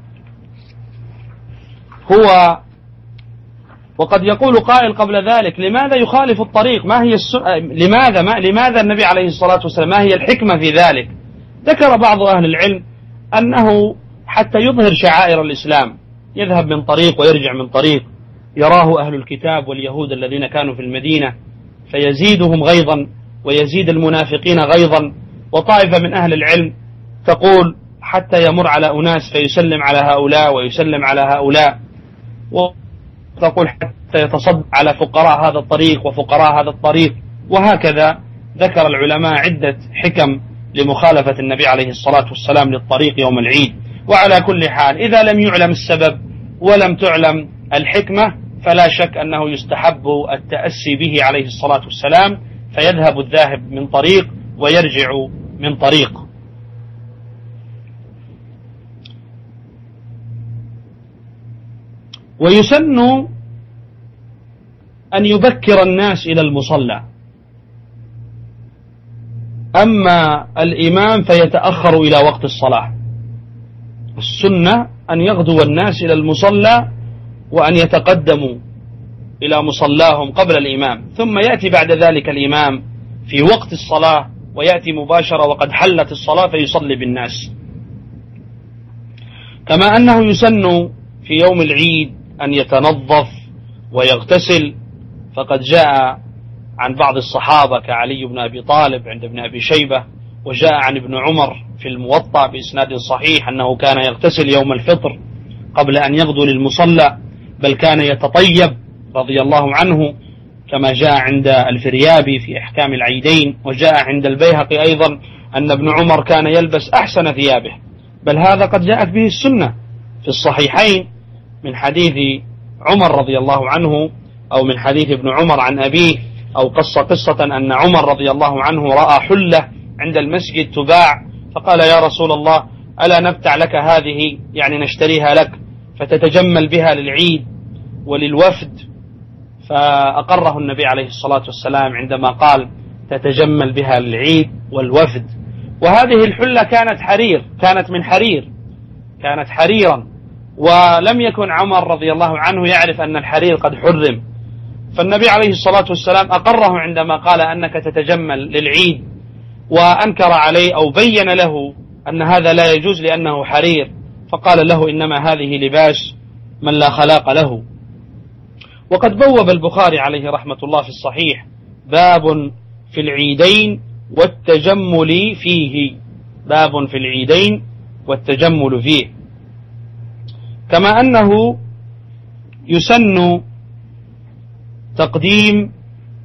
هو، وقد يقول قائل قبل ذلك: لماذا يخالف الطريق؟ ما هي لماذا النبي عليه الصلاة والسلام، ما هي الحكمة في ذلك؟ ذكر بعض أهل العلم أنه حتى يظهر شعائر الإسلام، يذهب من طريق ويرجع من طريق، يراه أهل الكتاب واليهود الذين كانوا في المدينة فيزيدهم غيظا ويزيد المنافقين غيظا. وطائفة من أهل العلم تقول حتى يمر على أناس فيسلم على هؤلاء ويسلم على هؤلاء، وتقول حتى يتصدق على فقراء هذا الطريق وفقراء هذا الطريق. وهكذا ذكر العلماء عدة حكم لمخالفة النبي عليه الصلاة والسلام للطريق يوم العيد. وعلى كل حال، إذا لم يعلم السبب ولم تعلم الحكمة فلا شك أنه يستحب التأسي به عليه الصلاة والسلام، فيذهب الذاهب من طريق ويرجع من طريق. ويسن أن يبكر الناس إلى المصلى، أما الإمام فيتأخر إلى وقت الصلاة. السنة أن يغدو الناس إلى المصلى وأن يتقدموا إلى مصلاهم قبل الإمام، ثم يأتي بعد ذلك الإمام في وقت الصلاة ويأتي مباشرة وقد حلت الصلاة فيصلي بالناس. كما أنه يسن في يوم العيد أن يتنظف ويغتسل، فقد جاء عن بعض الصحابة كعلي بن أبي طالب عند ابن أبي شيبة، وجاء عن ابن عمر في الموطأ بإسناد صحيح أنه كان يغتسل يوم الفطر قبل أن يغدو للمصلى، بل كان يتطيب رضي الله عنه، كما جاء عند الفريابي في إحكام العيدين، وجاء عند البيهقي أيضا أن ابن عمر كان يلبس أحسن ثيابه، بل هذا قد جاءت به السنة في الصحيحين من حديث عمر رضي الله عنه، أو من حديث ابن عمر عن أبيه، أو قصة أن عمر رضي الله عنه رأى حلة عند المسجد تباع، فقال: يا رسول الله، ألا نبتع لك هذه، يعني نشتريها لك فتتجمل بها للعيد وللوفد؟ فأقره النبي عليه الصلاة والسلام عندما قال: تتجمل بها للعيد والوفد. وهذه الحلة كانت حرير، كانت من حرير، كانت حريرا، ولم يكن عمر رضي الله عنه يعرف أن الحرير قد حرم، فالنبي عليه الصلاة والسلام أقره عندما قال أنك تتجمل للعيد، وأنكر عليه أو بين له أن هذا لا يجوز لأنه حرير، فقال له: إنما هذه لباس من لا خلاق له. وقد بوب البخاري عليه رحمة الله في الصحيح باب في العيدين والتجمل فيه، باب في العيدين والتجمل فيه. كما أنه يسن تقديم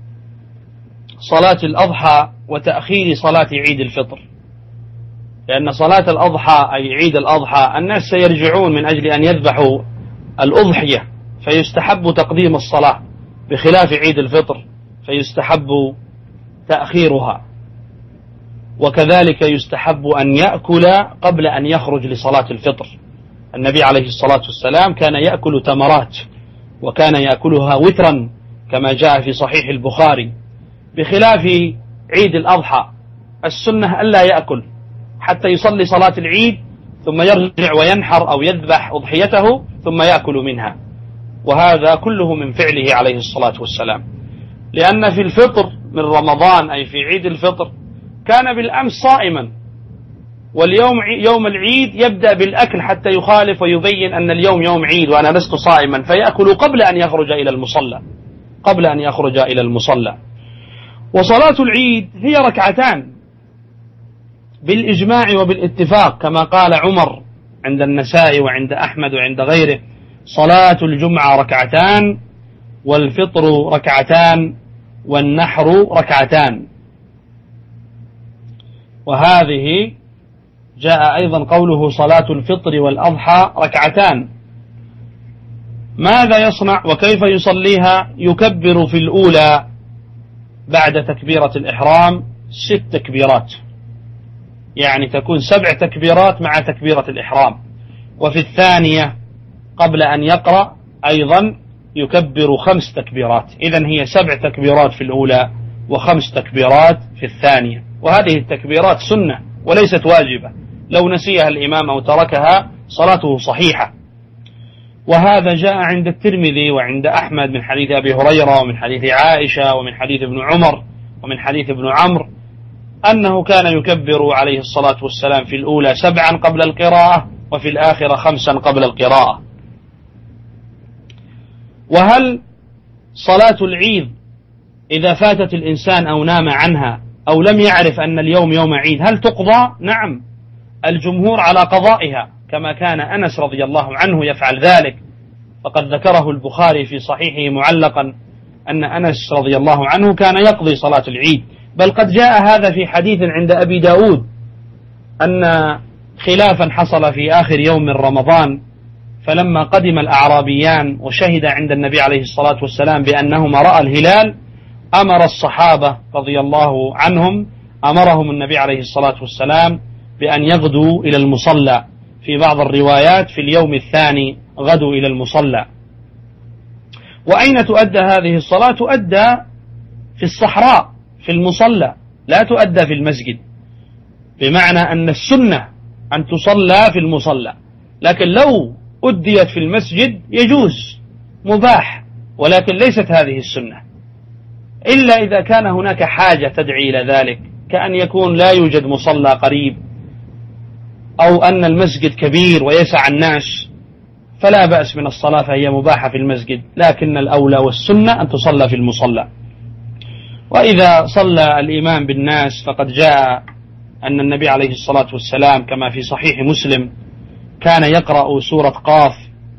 صلاة الأضحى وتأخير صلاة عيد الفطر، لأن صلاة الأضحى أي عيد الأضحى الناس سيرجعون من أجل أن يذبحوا الأضحية، فيستحب تقديم الصلاة، بخلاف عيد الفطر فيستحب تأخيرها. وكذلك يستحب أن يأكل قبل أن يخرج لصلاة الفطر. النبي عليه الصلاة والسلام كان يأكل تمرات، وكان يأكلها وترا كما جاء في صحيح البخاري، بخلاف عيد الأضحى السنة ألا يأكل حتى يصلي صلاة العيد ثم يرجع وينحر أو يذبح أضحيته ثم يأكل منها، وهذا كله من فعله عليه الصلاة والسلام. لأن في الفطر من رمضان أي في عيد الفطر كان بالأمس صائما، واليوم يوم العيد يبدأ بالأكل حتى يخالف ويبين أن اليوم يوم عيد وأنا لست صائما، فيأكل قبل أن يخرج إلى المصلى، قبل أن يخرج إلى المصلى. وصلاة العيد هي ركعتان بالإجماع وبالاتفاق، كما قال عمر عند النسائي وعند أحمد وعند غيره: صلاة الجمعة ركعتان، والفطر ركعتان، والنحر ركعتان. وهذه جاء أيضا قوله صلاة الفطر والأضحى ركعتان. ماذا يصنع وكيف يصليها؟ يكبر في الأولى بعد تكبيرة الإحرام 6 تكبيرات، يعني تكون 7 تكبيرات مع تكبيرة الإحرام. وفي الثانية قبل أن يقرأ أيضا يكبر 5 تكبيرات، إذن هي 7 تكبيرات في الأولى و5 تكبيرات في الثانية، وهذه التكبيرات سنة وليست واجبة، لو نسيها الإمام أو تركها صلاته صحيحة. وهذا جاء عند الترمذي وعند أحمد من حديث أبي هريرة ومن حديث عائشة ومن حديث ابن عمر ومن حديث ابن عمرو أنه كان يكبر عليه الصلاة والسلام في الأولى 7 قبل القراءة وفي الآخرة 5 قبل القراءة. وهل صلاة العيد إذا فاتت الإنسان أو نام عنها أو لم يعرف أن اليوم يوم عيد هل تقضى؟ نعم، الجمهور على قضائها، كما كان أنس رضي الله عنه يفعل ذلك، فقد ذكره البخاري في صحيحه معلقا أن أنس رضي الله عنه كان يقضي صلاة العيد. بل قد جاء هذا في حديث عند أبي داود أن خلافا حصل في آخر يوم من رمضان، فلما قدم الأعرابيان وشهد عند النبي عليه الصلاة والسلام بأنهما رأى الهلال، أمر الصحابة رضي الله عنهم، أمرهم النبي عليه الصلاة والسلام بأن يغدوا إلى المصلى، في بعض الروايات في اليوم الثاني غدوا إلى المصلى. وأين تؤدى هذه الصلاة؟ تؤدى في الصحراء في المصلى، لا تؤدى في المسجد، بمعنى أن السنة أن تصلى في المصلى، لكن لو أديت في المسجد يجوز مباح، ولكن ليست هذه السنة، إلا إذا كان هناك حاجة تدعي إلى ذلك، كأن يكون لا يوجد مصلى قريب أو أن المسجد كبير ويسع الناس، فلا بأس من الصلاة، فهي مباحة في المسجد، لكن الأولى والسنة أن تصلى في المصلى. وإذا صلى الإمام بالناس فقد جاء أن النبي عليه الصلاة والسلام كما في صحيح مسلم كان يقرأ سورة قاف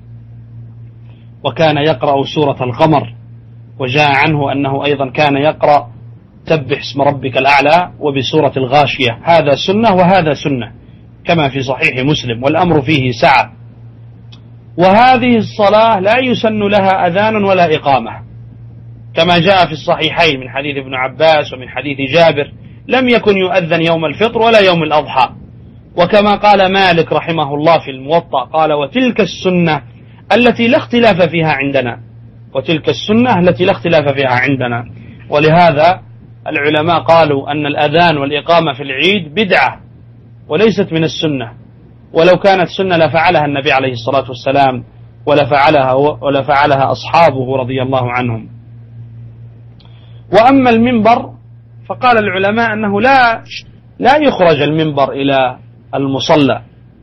وكان يقرأ سورة القمر، وجاء عنه أنه أيضا كان يقرأ سبح اسم ربك الأعلى وبسورة الغاشية. هذا سنة وهذا سنة كما في صحيح مسلم، والأمر فيه سعة. وهذه الصلاة لا يسن لها أذان ولا إقامة، كما جاء في الصحيحين من حديث ابن عباس ومن حديث جابر، لم يكن يؤذن يوم الفطر ولا يوم الأضحى. وكما قال مالك رحمه الله في الموطأ قال وتلك السنة التي لا اختلاف فيها عندنا، وتلك السنة التي لا اختلاف فيها عندنا. ولهذا العلماء قالوا أن الأذان والإقامة في العيد بدعة وليست من السنة، ولو كانت سنة لفعلها النبي عليه الصلاة والسلام ولفعلها أصحابه رضي الله عنهم. وأما المنبر فقال العلماء أنه لا يخرج المنبر إلى المصلى،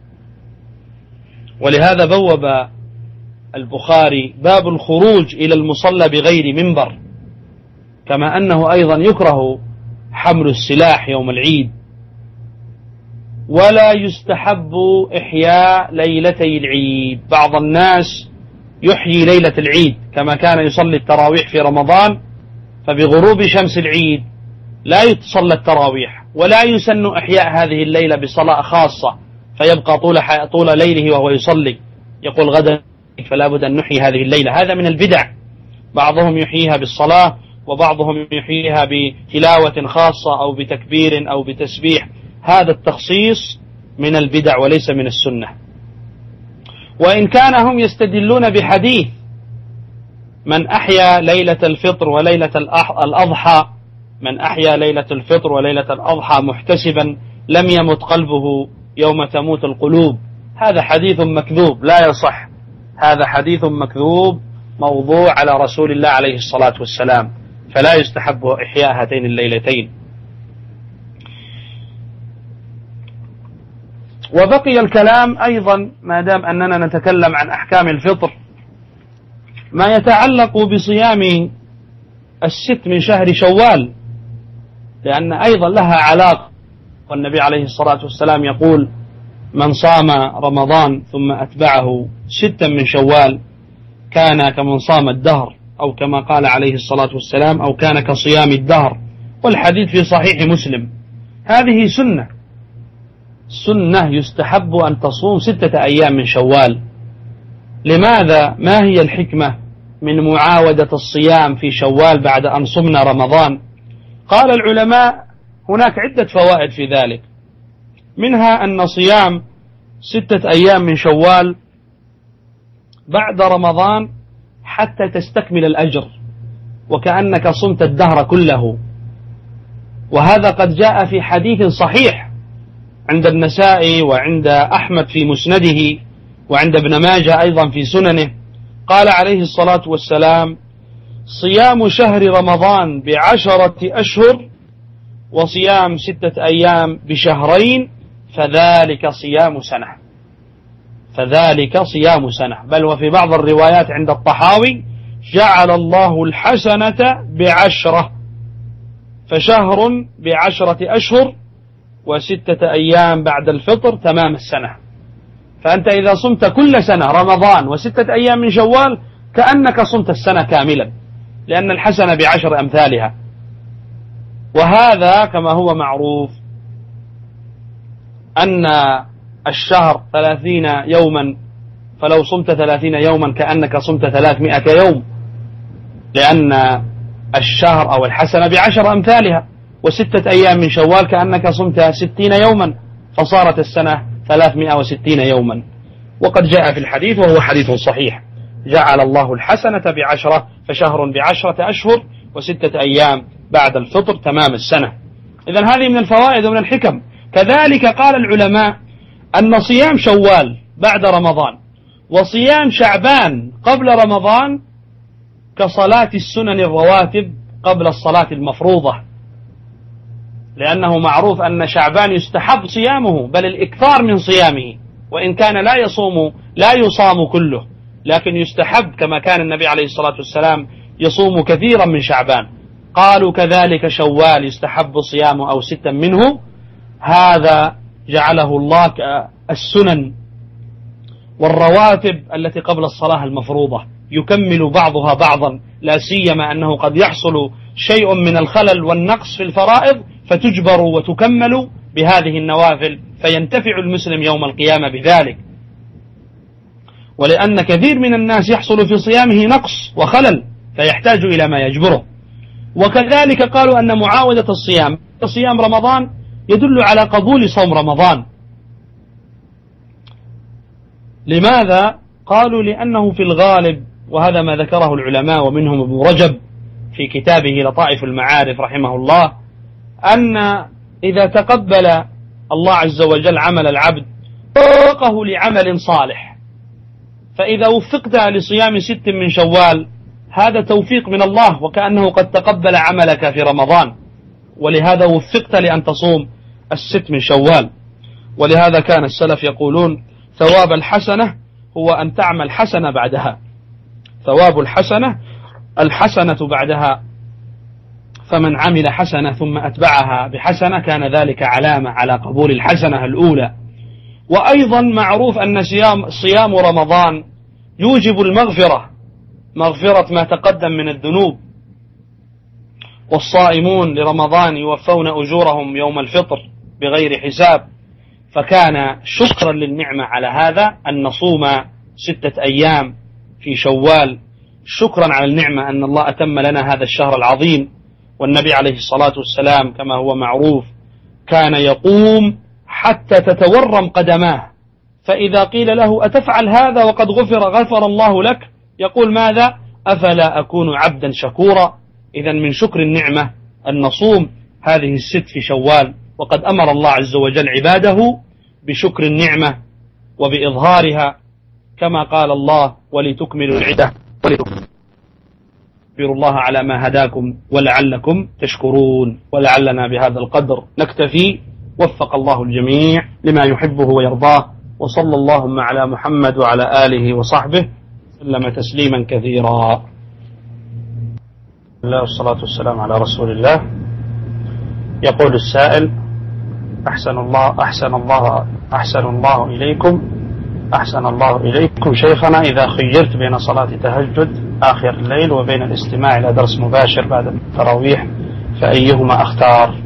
ولهذا بوب البخاري باب الخروج إلى المصلى بغير منبر، كما أنه أيضا يكره حمل السلاح يوم العيد. ولا يستحب إحياء ليلتي العيد، بعض الناس يحيي ليلة العيد كما كان يصلي التراويح في رمضان، فبغروب شمس العيد لا يتصلى التراويح، ولا يسن إحياء هذه الليلة بصلاة خاصة فيبقى طول ليله وهو يصلي، يقول غدا فلا بد أن نحيي هذه الليلة. هذا من البدع، بعضهم يحييها بالصلاة وبعضهم يحييها بتلاوة خاصة أو بتكبير أو بتسبيح، هذا التخصيص من البدع وليس من السنة. وإن كان هم يستدلون بحديث من أحيا ليلة الفطر وليلة الأضحى، من أحيا ليلة الفطر وليلة الأضحى محتسبا لم يمت قلبه يوم تموت القلوب، هذا حديث مكذوب لا يصح، هذا حديث مكذوب موضوع على رسول الله عليه الصلاة والسلام، فلا يستحب إحياء هاتين الليلتين. وبقي الكلام أيضا ما دام أننا نتكلم عن أحكام الفطر ما يتعلق بصيام 6 من شهر شوال، لأن أيضا لها علاقة، والنبي عليه الصلاة والسلام يقول من صام رمضان ثم أتبعه 6 من شوال كان كمن صام الدهر، أو كما قال عليه الصلاة والسلام أو كان كصيام الدهر، والحديث في صحيح مسلم. هذه سنة يستحب أن تصوم 6 أيام من شوال. لماذا؟ ما هي الحكمة من معاودة الصيام في شوال بعد أن صمنا رمضان؟ قال العلماء هناك عدة فوائد في ذلك، منها أن صيام 6 أيام من شوال بعد رمضان حتى تستكمل الأجر، وكأنك صمت الدهر كله، وهذا قد جاء في حديث صحيح عند النسائي وعند أحمد في مسنده وعند ابن ماجه أيضا في سننه. قال عليه الصلاة والسلام: صيام شهر رمضان ب10 أشهر وصيام 6 أيام بشهرين فذلك صيام سنة. فذلك صيام سنة. بل وفي بعض الروايات عند الطحاوي: جعل الله الحسنة ب10، فشهر ب10 أشهر و6 أيام بعد الفطر تمام السنة. فأنت إذا صمت كل سنة رمضان و6 أيام من شوال كأنك صمت السنة كاملا، لأن الحسنة ب10 أمثالها. وهذا كما هو معروف أن الشهر 30 يوما، فلو صمت 30 يوما كأنك صمت 300 يوم، لأن الشهر أو الحسنة ب10 أمثالها. و6 أيام من شوال كأنك صمت 60 يوما، فصارت السنة 360 يوما. وقد جاء في الحديث وهو حديث صحيح: جعل الله الحسنة ب10، فشهر ب10 أشهر و6 أيام بعد الفطر تمام السنة. إذن هذه من الفوائد ومن الحكم. كذلك قال العلماء أن صيام شوال بعد رمضان وصيام شعبان قبل رمضان كصلاة السنن الرواتب قبل الصلاة المفروضة، لأنه معروف أن شعبان يستحب صيامه، بل الإكثار من صيامه، وإن كان لا يصام كله، لكن يستحب، كما كان النبي عليه الصلاة والسلام يصوم كثيرا من شعبان. قالوا كذلك شوال يستحب صيامه أو 6 منه. هذا جعله الله السنن والرواتب التي قبل الصلاة المفروضة، يكمل بعضها بعضا، لا سيما أنه قد يحصل شيء من الخلل والنقص في الفرائض فتجبر وتكمل بهذه النوافل، فينتفع المسلم يوم القيامة بذلك. ولأن كثير من الناس يحصل في صيامه نقص وخلل فيحتاج إلى ما يجبره. وكذلك قالوا أن معاودة صيام رمضان يدل على قبول صوم رمضان. لماذا؟ قالوا لأنه في الغالب، وهذا ما ذكره العلماء ومنهم ابن رجب في كتابه لطائف المعارف رحمه الله، أن إذا تقبل الله عز وجل عمل العبد وفقه لعمل صالح، فإذا وفقت لصيام 6 من شوال هذا توفيق من الله، وكأنه قد تقبل عملك في رمضان، ولهذا وفقت لأن تصوم 6 من شوال. ولهذا كان السلف يقولون: ثواب الحسنة هو أن تعمل حسنة بعدها، ثواب الحسنة بعدها، فمن عمل حسنة ثم أتبعها بحسنة كان ذلك علامة على قبول الحسنة الأولى. وأيضا معروف أن صيام رمضان يوجب مغفرة ما تقدم من الذنوب، والصائمون لرمضان يوفون أجورهم يوم الفطر بغير حساب. فكان شكرا للنعمة على هذا أن نصوم 6 أيام في شوال، شكرا على النعمة أن الله أتم لنا هذا الشهر العظيم. والنبي عليه الصلاة والسلام كما هو معروف كان يقوم حتى تتورم قدماه، فإذا قيل له: أتفعل هذا وقد غفر الله لك؟ يقول: ماذا؟ أفلا أكون عبدا شكورا. إذن من شكر النعمة أن نصوم هذه 6 في شوال، وقد أمر الله عز وجل عباده بشكر النعمة وبإظهارها، كما قال الله: ولتكملوا العدة ولتكبروا الله على ما هداكم ولعلكم تشكرون. ولعلنا بهذا القدر نكتفي، وفق الله الجميع لما يحبه ويرضاه، وصلى اللهم على محمد وعلى آله وصحبه سلم تسليما كثيرا. الله والصلاة والسلام على رسول الله. يقول السائل: أحسن الله إليكم شيخنا، إذا خيرت بين صلاة تهجد آخر الليل وبين الاستماع إلى درس مباشر بعد التراويح فأيهما أختار؟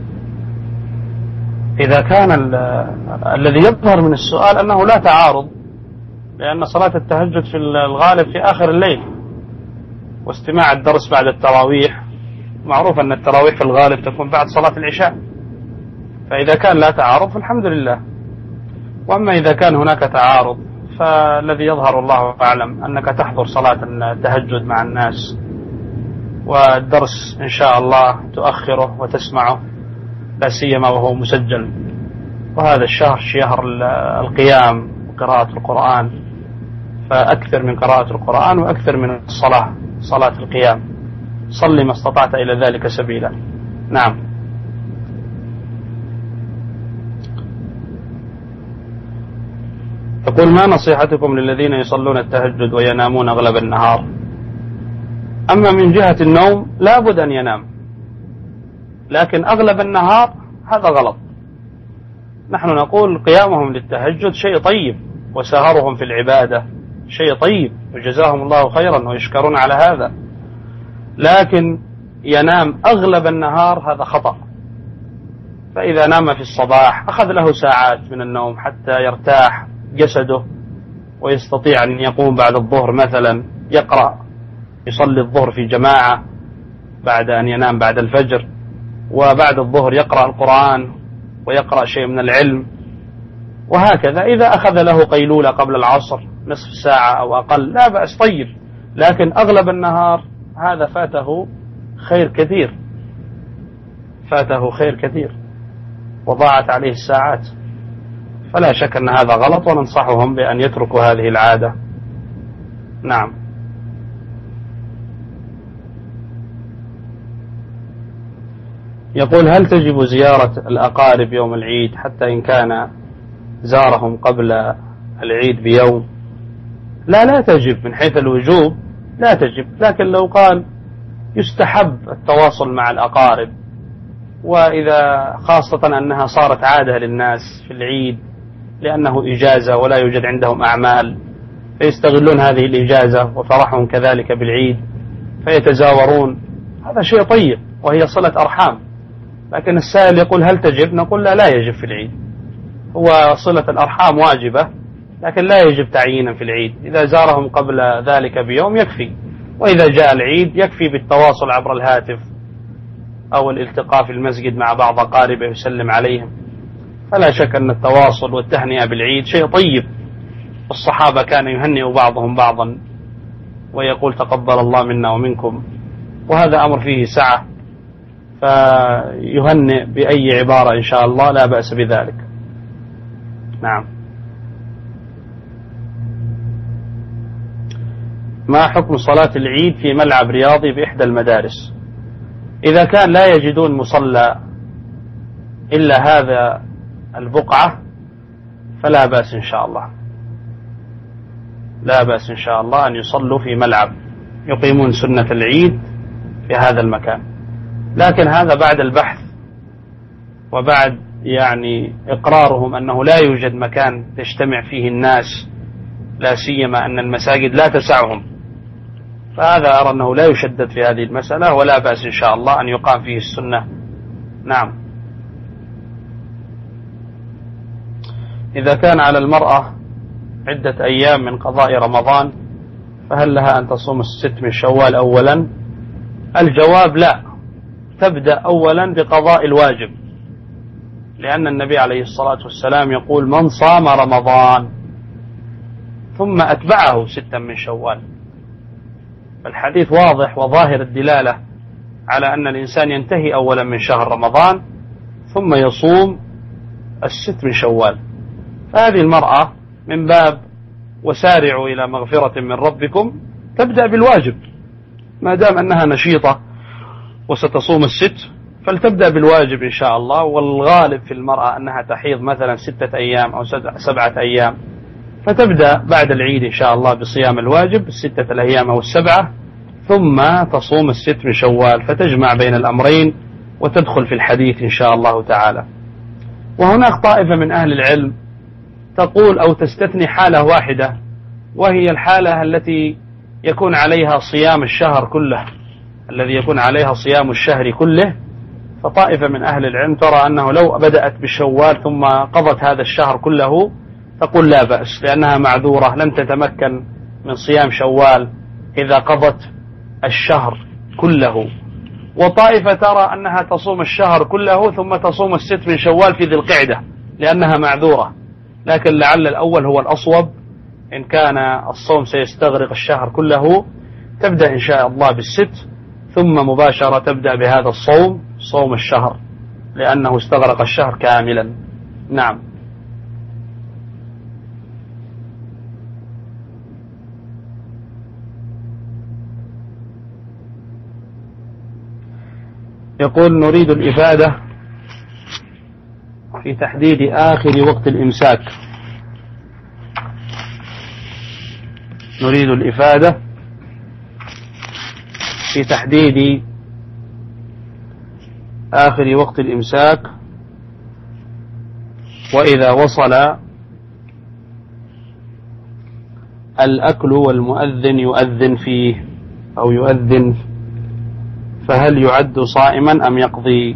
إذا كان الذي يظهر من السؤال أنه لا تعارض، لأن صلاة التهجد في الغالب في آخر الليل، واستماع الدرس بعد التراويح معروف أن التراويح في الغالب تكون بعد صلاة العشاء، فإذا كان لا تعارض فالحمد لله. وأما إذا كان هناك تعارض فالذي يظهر الله أعلم أنك تحضر صلاة التهجد مع الناس، والدرس إن شاء الله تؤخره وتسمعه لا سيما وهو مسجل. وهذا الشهر شهر القيام وقراءة القرآن، فأكثر من قراءة القرآن وأكثر من الصلاة، صلاة القيام. صل ما استطعت إلى ذلك سبيلا. نعم. يقول: ما نصيحتكم للذين يصلون التهجد وينامون أغلب النهار؟ أما من جهة النوم لا بد أن ينام، لكن أغلب النهار هذا غلط. نحن نقول قيامهم للتهجد شيء طيب، وسهرهم في العبادة شيء طيب، وجزاهم الله خيرا ويشكرون على هذا، لكن ينام أغلب النهار هذا خطأ. فإذا نام في الصباح أخذ له ساعات من النوم حتى يرتاح جسده ويستطيع أن يقوم بعد الظهر مثلا يقرأ، يصلي الظهر في جماعة بعد أن ينام بعد الفجر، وبعد الظهر يقرأ القرآن ويقرأ شيء من العلم، وهكذا. إذا أخذ له قيلولة قبل العصر نصف ساعة أو أقل لا بأس، طيب. لكن أغلب النهار هذا فاته خير كثير، فاته خير كثير وضاعت عليه الساعات، فلا شك أن هذا غلط، وننصحهم بأن يتركوا هذه العادة. نعم. يقول: هل تجب زيارة الأقارب يوم العيد حتى إن كان زارهم قبل العيد بيوم؟ لا تجب من حيث الوجوب، لا تجب، لكن لو قال يستحب التواصل مع الأقارب، وإذا خاصة أنها صارت عادة للناس في العيد لأنه إجازة ولا يوجد عندهم أعمال، فيستغلون هذه الإجازة وفرحهم كذلك بالعيد فيتزاورون، هذا شيء طيب وهي صلة أرحام. لكن السائل يقول: هل تجب؟ نقول: لا يجب في العيد. هو صلة الأرحام واجبة، لكن لا يجب تعيينا في العيد. إذا زارهم قبل ذلك بيوم يكفي، وإذا جاء العيد يكفي بالتواصل عبر الهاتف أو الالتقاء في المسجد مع بعض أقاربه يسلم عليهم. فلا شك أن التواصل والتهنئة بالعيد شيء طيب، الصحابة كان يهنئ بعضهم بعضا ويقول: تقبل الله منا ومنكم، وهذا أمر فيه سعة، فيهنئ بأي عبارة إن شاء الله لا بأس بذلك. نعم. ما حكم صلاة العيد في ملعب رياضي بإحدى المدارس؟ إذا كان لا يجدون مصلى إلا هذا البقعة فلا بأس إن شاء الله، لا بأس إن شاء الله أن يصلوا في ملعب يقيمون سنة العيد في هذا المكان. لكن هذا بعد البحث وبعد إقرارهم أنه لا يوجد مكان تجتمع فيه الناس، لا سيما أن المساجد لا تسعهم، فهذا أرى أنه لا يشدد في هذه المسألة، ولا بأس إن شاء الله أن يقام فيه السنة. نعم. إذا كان على المرأة عدة أيام من قضاء رمضان فهل لها أن تصوم 6 من شوال أولا؟ الجواب لا، تبدأ أولا بقضاء الواجب، لأن النبي عليه الصلاة والسلام يقول: من صام رمضان ثم أتبعه 6 من شوال. الحديث واضح وظاهر الدلالة على أن الإنسان ينتهي أولا من شهر رمضان ثم يصوم 6 من شوال. فهذه المرأة من باب وسارعوا إلى مغفرة من ربكم تبدأ بالواجب، ما دام أنها نشيطة وستصوم 6 فلتبدأ بالواجب إن شاء الله. والغالب في المرأة أنها تحيض مثلا 6 أيام أو 7 أيام، فتبدأ بعد العيد إن شاء الله بصيام الواجب 6 الأيام أو 7، ثم تصوم 6 من شوال، فتجمع بين الأمرين وتدخل في الحديث إن شاء الله تعالى. وهناك طائفة من أهل العلم تقول أو تستثني حالة واحدة، وهي الحالة التي يكون عليها صيام الشهر كله، الذي يكون عليها صيام الشهر كله. فطائفة من أهل العلم ترى أنه لو بدأت بالشوال ثم قضت هذا الشهر كله تقول لا بأس، لأنها معذورة لن تتمكن من صيام شوال إذا قضت الشهر كله. وطائفة ترى أنها تصوم الشهر كله ثم تصوم 6 من شوال في ذي القعدة لأنها معذورة، لكن لعل الأول هو الأصوب. إن كان الصوم سيستغرق الشهر كله تبدأ إن شاء الله 6، ثم مباشرة تبدأ بهذا الصوم، صوم الشهر. لأنه استغرق الشهر كاملا. نعم. يقول نريد الإفادة في تحديد آخر وقت الإمساك. نريد الإفادة في تحديد آخر وقت الإمساك، وإذا وصل الأكل والمؤذن يؤذن فيه أو يؤذن، فهل يعد صائما أم يقضي؟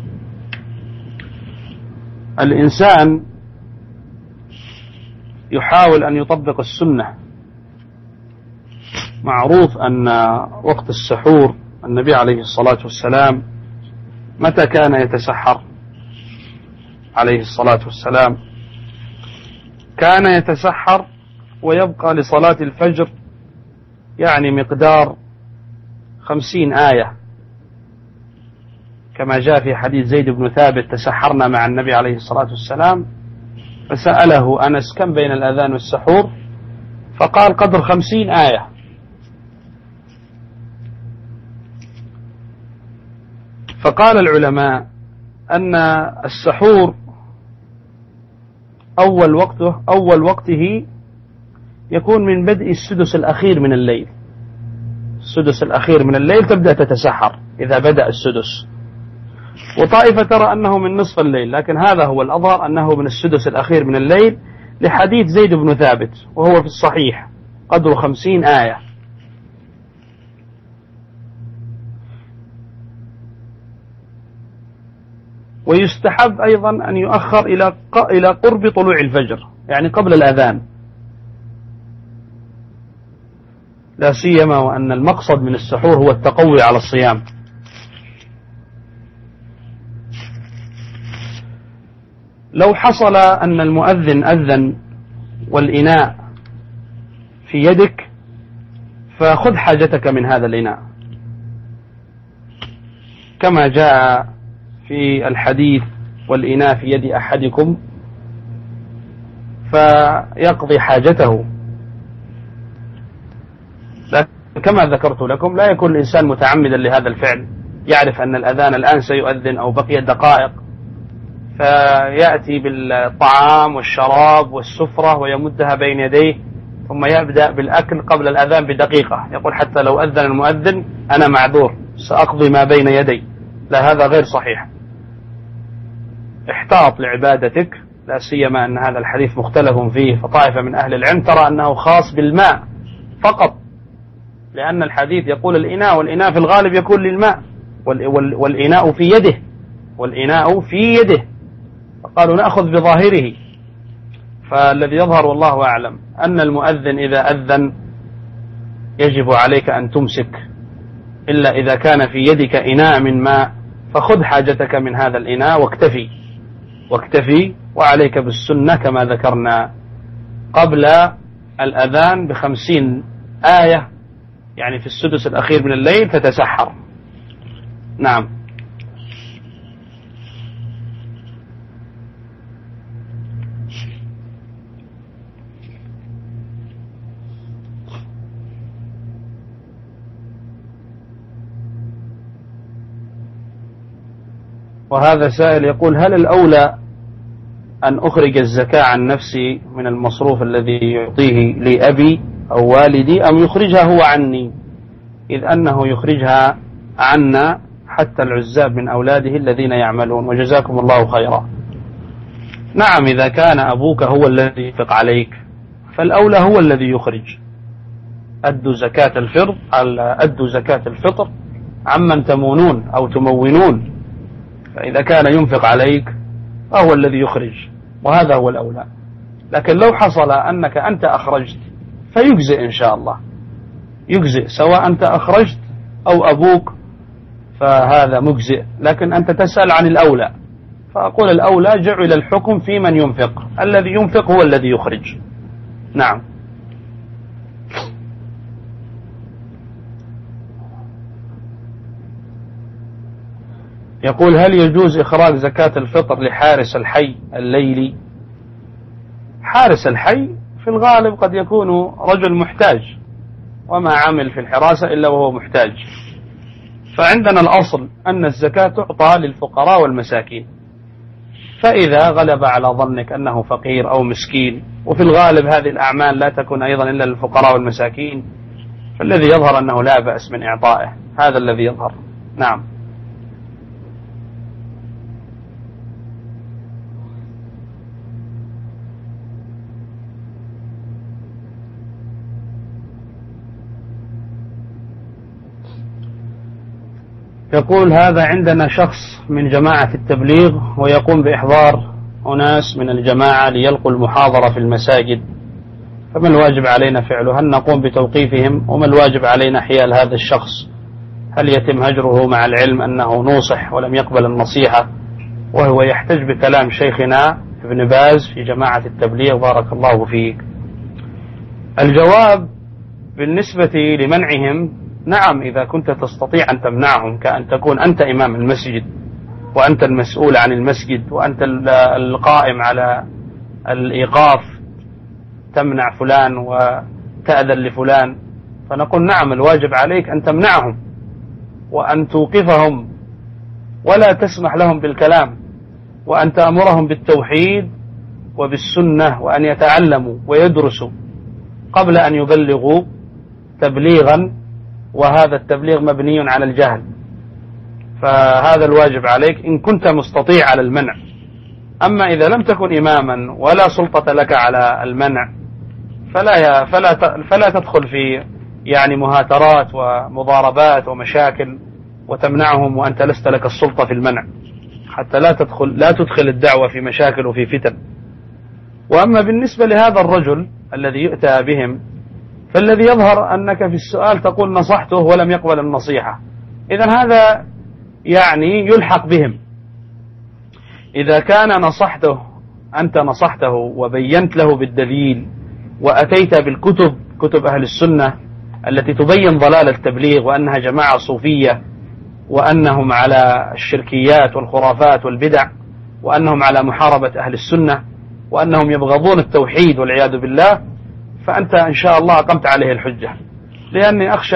الإنسان يحاول أن يطبق السنة. معروف أن وقت السحور النبي عليه الصلاة والسلام متى كان يتسحر عليه الصلاة والسلام؟ كان يتسحر ويبقى لصلاة الفجر يعني مقدار 50 آية، كما جاء في حديث زيد بن ثابت: تسحرنا مع النبي عليه الصلاة والسلام فسأله أنس: كم بين الأذان والسحور؟ فقال: قدر 50 آية. فقال العلماء أن السحور أول وقته يكون من بدء السدس الأخير من الليل. السدس الأخير من الليل تبدأ تتسحر إذا بدأ السدس، وطائفة ترى أنه من نصف الليل، لكن هذا هو الأظهر أنه من السدس الأخير من الليل، لحديث زيد بن ثابت وهو في الصحيح قدر 50 آية. ويستحب أيضا أن يؤخر إلى قرب طلوع الفجر، يعني قبل الأذان، لا سيما وأن المقصد من السحور هو التقوي على الصيام. لو حصل أن المؤذن أذن والإناء في يدك، فخذ حاجتك من هذا الإناء، كما جاء في الحديث: والإناء في يد أحدكم فيقضي حاجته. كما ذكرت لكم، لا يكون الإنسان متعمدا لهذا الفعل، يعرف أن الأذان الآن سيؤذن أو بقيت دقائق، فيأتي بالطعام والشراب والسفرة ويمدها بين يديه، ثم يبدأ بالأكل قبل الأذان بدقيقة، يقول حتى لو أذن المؤذن أنا معذور سأقضي ما بين يدي. لا، هذا غير صحيح. احتاط لعبادتك، لا سيما أن هذا الحديث مختلف فيه، فطائفة من أهل العلم ترى أنه خاص بالماء فقط، لأن الحديث يقول الإناء، والإناء في الغالب يكون للماء، والإناء في يده، والإناء في يده، فقالوا نأخذ بظاهره. فالذي يظهر والله أعلم أن المؤذن إذا أذن يجب عليك أن تمسك، إلا إذا كان في يدك إناء من ماء، فخذ حاجتك من هذا الإناء واكتفي، وعليك بالسنة كما ذكرنا قبل الأذان ب50 آية، يعني في السدس الأخير من الليل تتسحر. نعم. وهذا سائل يقول: هل الأولى أن أخرج الزكاة عن نفسي من المصروف الذي يعطيه لي أبي أو والدي، أم يخرجها هو عني، إذ أنه يخرجها عنا حتى العزاب من أولاده الذين يعملون، وجزاكم الله خيرا. نعم، إذا كان أبوك هو الذي ينفق عليك فالأولى هو الذي يخرج. أدوا زكاة الفطر عمن تمونون أو تمونون، فإذا كان ينفق عليك فهو الذي يخرج، وهذا هو الأولى. لكن لو حصل أنك أنت أخرجت فيجزئ إن شاء الله، يجزئ، سواء أنت أخرجت أو أبوك فهذا مجزئ، لكن أنت تسأل عن الأولى، فأقول الأولى جعل الحكم في من ينفق، الذي ينفق هو الذي يخرج. نعم. يقول: هل يجوز إخراج زكاة الفطر لحارس الحي الليلي؟ حارس الحي في الغالب قد يكون رجل محتاج، وما عمل في الحراسة إلا وهو محتاج، فعندنا الأصل أن الزكاة تعطى للفقراء والمساكين، فإذا غلب على ظنك أنه فقير أو مسكين، وفي الغالب هذه الأعمال لا تكون أيضا إلا للفقراء والمساكين، فالذي يظهر أنه لا بأس من إعطائه، هذا الذي يظهر. نعم. يقول: هذا عندنا شخص من جماعة التبليغ ويقوم بإحضار أناس من الجماعة ليلقوا المحاضرة في المساجد، فما الواجب علينا فعله؟ هل نقوم بتوقيفهم؟ وما الواجب علينا حيال هذا الشخص؟ هل يتم هجره مع العلم أنه نوصح ولم يقبل النصيحة وهو يحتج بكلام شيخنا ابن باز في جماعة التبليغ بارك الله فيك؟ الجواب بالنسبة لمنعهم: نعم، إذا كنت تستطيع أن تمنعهم، كأن تكون أنت إمام المسجد وأنت المسؤول عن المسجد وأنت القائم على الإيقاف، تمنع فلان وتأذن لفلان، فنقول نعم، الواجب عليك أن تمنعهم وأن توقفهم ولا تسمح لهم بالكلام، وأن تأمرهم بالتوحيد وبالسنة، وأن يتعلموا ويدرسوا قبل أن يبلغوا تبليغا، وهذا التبليغ مبني على الجهل، فهذا الواجب عليك إن كنت مستطيع على المنع. أما إذا لم تكن إماما ولا سلطة لك على المنع فلا تدخل في يعني مهاترات ومضاربات ومشاكل وتمنعهم وأنت لست لك السلطة في المنع، حتى لا تدخل الدعوة في مشاكل وفي فتن. وأما بالنسبة لهذا الرجل الذي يؤتى بهم، فالذي يظهر أنك في السؤال تقول نصحته ولم يقبل النصيحة، إذن هذا يعني يلحق بهم. إذا كان أنت نصحته وبينت له بالدليل وأتيت بالكتب، كتب أهل السنة التي تبين ضلال التبليغ وأنها جماعة صوفية وأنهم على الشركيات والخرافات والبدع وأنهم على محاربة أهل السنة وأنهم يبغضون التوحيد والعياذ بالله، فأنت إن شاء الله أقمت عليه الحجة، لأني أخشى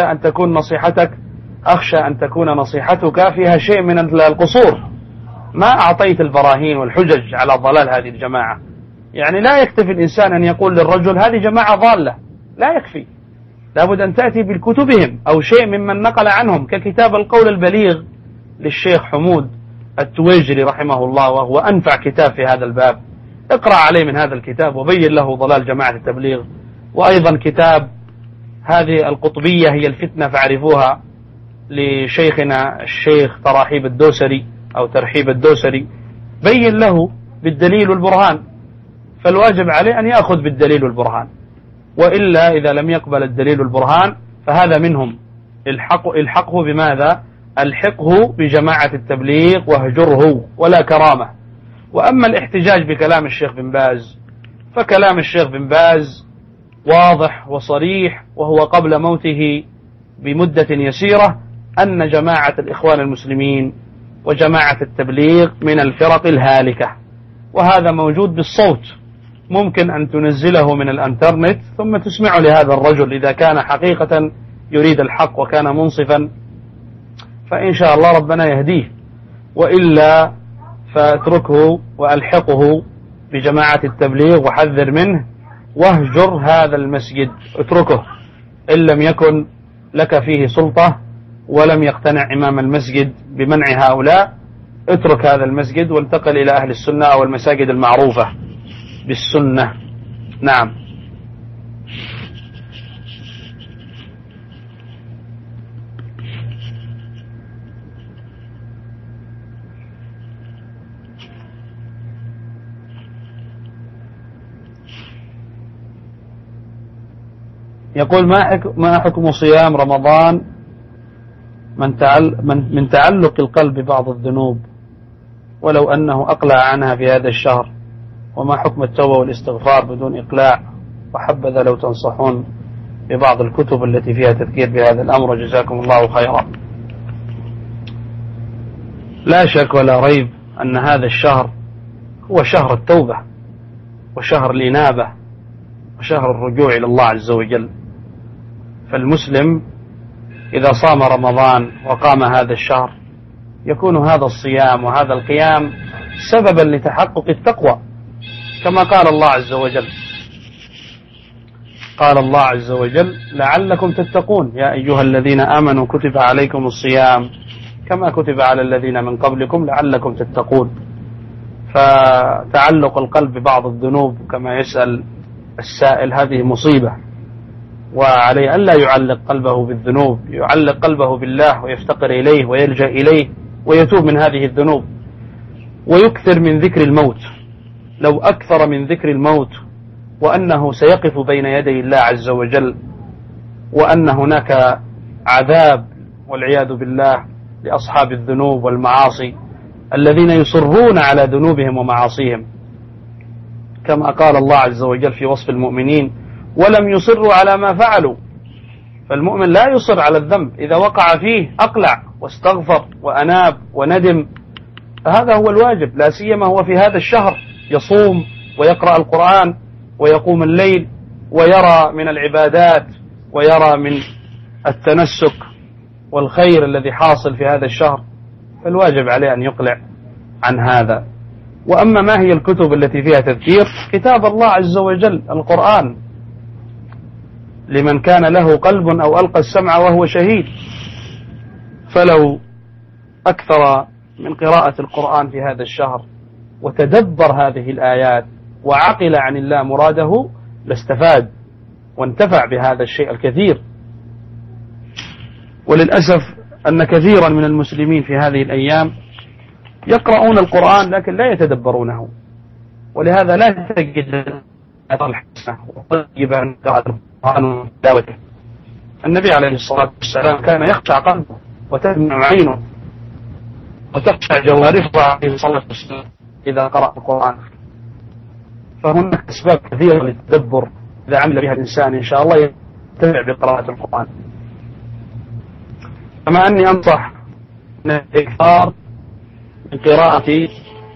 أن تكون نصيحتك فيها شيء من القصور، ما أعطيت البراهين والحجج على ضلال هذه الجماعة. يعني لا يكتفي الإنسان أن يقول للرجل هذه جماعة ضالة، لا يكفي، لابد أن تأتي بالكتبهم أو شيء ممن نقل عنهم، ككتاب القول البليغ للشيخ حمود التويجري رحمه الله، وهو أنفع كتاب في هذا الباب، اقرأ عليه من هذا الكتاب وبين له ضلال جماعة التبليغ. وأيضا كتاب هذه القطبية هي الفتنة فاعرفوها لشيخنا الشيخ ترحيب الدوسري أو ترحيب الدوسري، بين له بالدليل والبرهان، فالواجب عليه أن يأخذ بالدليل والبرهان، وإلا إذا لم يقبل الدليل والبرهان فهذا منهم، الحقه بماذا؟ الحقه بجماعة التبليغ واهجره ولا كرامة. وأما الاحتجاج بكلام الشيخ بن باز، فكلام الشيخ بن باز واضح وصريح، وهو قبل موته بمدة يسيرة، أن جماعة الإخوان المسلمين وجماعة التبليغ من الفرق الهالكة، وهذا موجود بالصوت، ممكن أن تنزله من الانترنت ثم تسمعه لهذا الرجل إذا كان حقيقة يريد الحق وكان منصفا، فإن شاء الله ربنا يهديه، وإلا فاتركه وألحقه بجماعة التبليغ وحذر منه واهجر هذا المسجد، اتركه إن لم يكن لك فيه سلطة ولم يقتنع إمام المسجد بمنع هؤلاء، اترك هذا المسجد وانتقل إلى أهل السنة أو المساجد المعروفة بالسنة. نعم. يقول: ما حكم صيام رمضان من تعلق القلب ببعض الذنوب ولو أنه أقلع عنها في هذا الشهر، وما حكم التوبة والاستغفار بدون إقلاع؟ وحبذا لو تنصحون ببعض الكتب التي فيها تذكير بهذا الأمر، جزاكم الله خيرا. لا شك ولا ريب أن هذا الشهر هو شهر التوبة وشهر الإنابة وشهر الرجوع إلى الله عز وجل. فالمسلم إذا صام رمضان وقام هذا الشهر يكون هذا الصيام وهذا القيام سببا لتحقق التقوى، كما قال الله عز وجل: قال الله عز وجل: لعلكم تتقون يا أيها الذين آمنوا كتب عليكم الصيام كما كتب على الذين من قبلكم لعلكم تتقون. فتعلق القلب ببعض الذنوب كما يسأل السائل هذه مصيبة، وعليه أن لا يعلق قلبه بالذنوب، يعلق قلبه بالله ويفتقر إليه ويلجأ إليه ويتوب من هذه الذنوب، ويكثر من ذكر الموت. لو أكثر من ذكر الموت وأنه سيقف بين يدي الله عز وجل، وأن هناك عذاب والعياذ بالله لأصحاب الذنوب والمعاصي الذين يصرون على ذنوبهم ومعاصيهم، كما قال الله عز وجل في وصف المؤمنين: ولم يصروا على ما فعلوا. فالمؤمن لا يصر على الذنب، إذا وقع فيه أقلع واستغفر وأناب وندم، هذا هو الواجب، لا سيما هو في هذا الشهر يصوم ويقرأ القرآن ويقوم الليل ويرى من العبادات ويرى من التنسك والخير الذي حاصل في هذا الشهر، فالواجب عليه أن يقلع عن هذا. وأما ما هي الكتب التي فيها تذكير؟ كتاب الله عز وجل القرآن، لمن كان له قلب أو ألقى السمع وهو شهيد. فلو أكثر من قراءة القرآن في هذا الشهر وتدبر هذه الآيات وعقل عن الله مراده لاستفاد وانتفع بهذا الشيء الكثير. وللأسف أن كثيرا من المسلمين في هذه الأيام يقرؤون القرآن لكن لا يتدبرونه، ولهذا لا تجد الحسنة وطيبا عن قراءة القرآن وتلاوته. النبي عليه الصلاة والسلام كان يخشع قلبه وتدمع عينه وتخشع جوارحه عليه الصلاة والسلام إذا قرأ القرآن. فهناك أسباب كثيرة للتدبر إذا عمل بها الإنسان إن شاء الله يتبع بقراءة القرآن. كما أني أنصح الإكثار من قراءة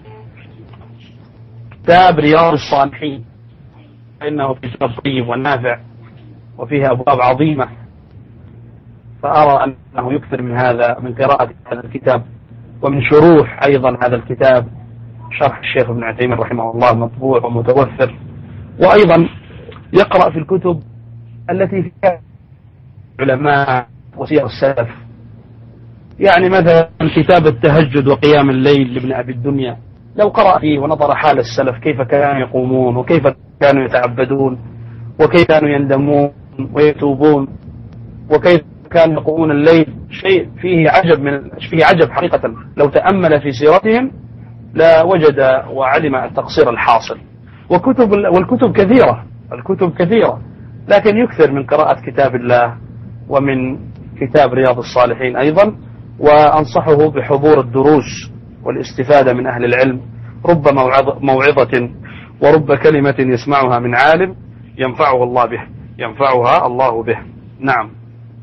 كتاب رياض الصالحين، فإنه كتاب طيب ونافع وفيه أبواب عظيمة، فأرى أنه يكثر من هذا، من قراءة هذا الكتاب ومن شروح أيضا هذا الكتاب، شرح الشيخ ابن عثيمين رحمه الله مطبوع ومتوفر. وأيضا يقرأ في الكتب التي فيها علماء وسير السلف، يعني مثلا كتاب التهجد وقيام الليل لابن أبي الدنيا، لو قرأ فيه ونظر حال السلف كيف كانوا يقومون وكيف كانوا يتعبدون وكيف كانوا يندمون ويتوبون وكيف كانوا يقومون الليل، شيء فيه عجب حقيقة. لو تأمل في سيرتهم لا وجد وعلم التقصير الحاصل. والكتب كثيرة، الكتب كثيرة، لكن يكثر من قراءة كتاب الله ومن كتاب رياض الصالحين أيضا. وأنصحه بحضور الدروس والاستفادة من أهل العلم، رب موعظة ورب كلمة يسمعها من عالم ينفعها الله به. نعم.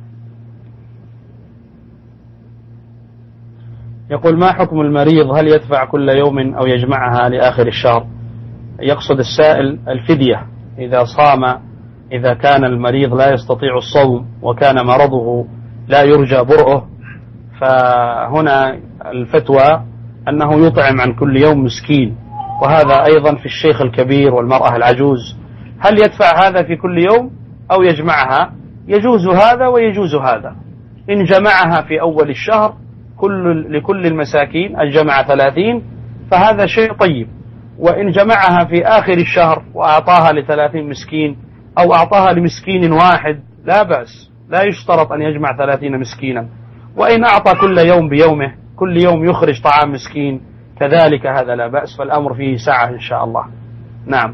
يقول: ما حكم المريض؟ هل يدفع كل يوم أو يجمعها لآخر الشهر؟ يقصد السائل الفدية إذا كان المريض لا يستطيع الصوم وكان مرضه لا يرجى برؤه، فهنا الفتوى أنه يطعم عن كل يوم مسكين، وهذا أيضا في الشيخ الكبير والمرأة العجوز. هل يدفع هذا في كل يوم أو يجمعها؟ يجوز هذا ويجوز هذا. إن جمعها في أول الشهر لكل المساكين، الجمع 30، فهذا شيء طيب. وإن جمعها في آخر الشهر وأعطاها ل30 مسكين أو أعطاها لمسكين واحد لا بأس، لا يشترط أن يجمع 30 مسكينا. وإن أعطى كل يوم بيومه، كل يوم يخرج طعام مسكين، كذلك هذا لا بأس، فالأمر فيه سعة إن شاء الله. نعم.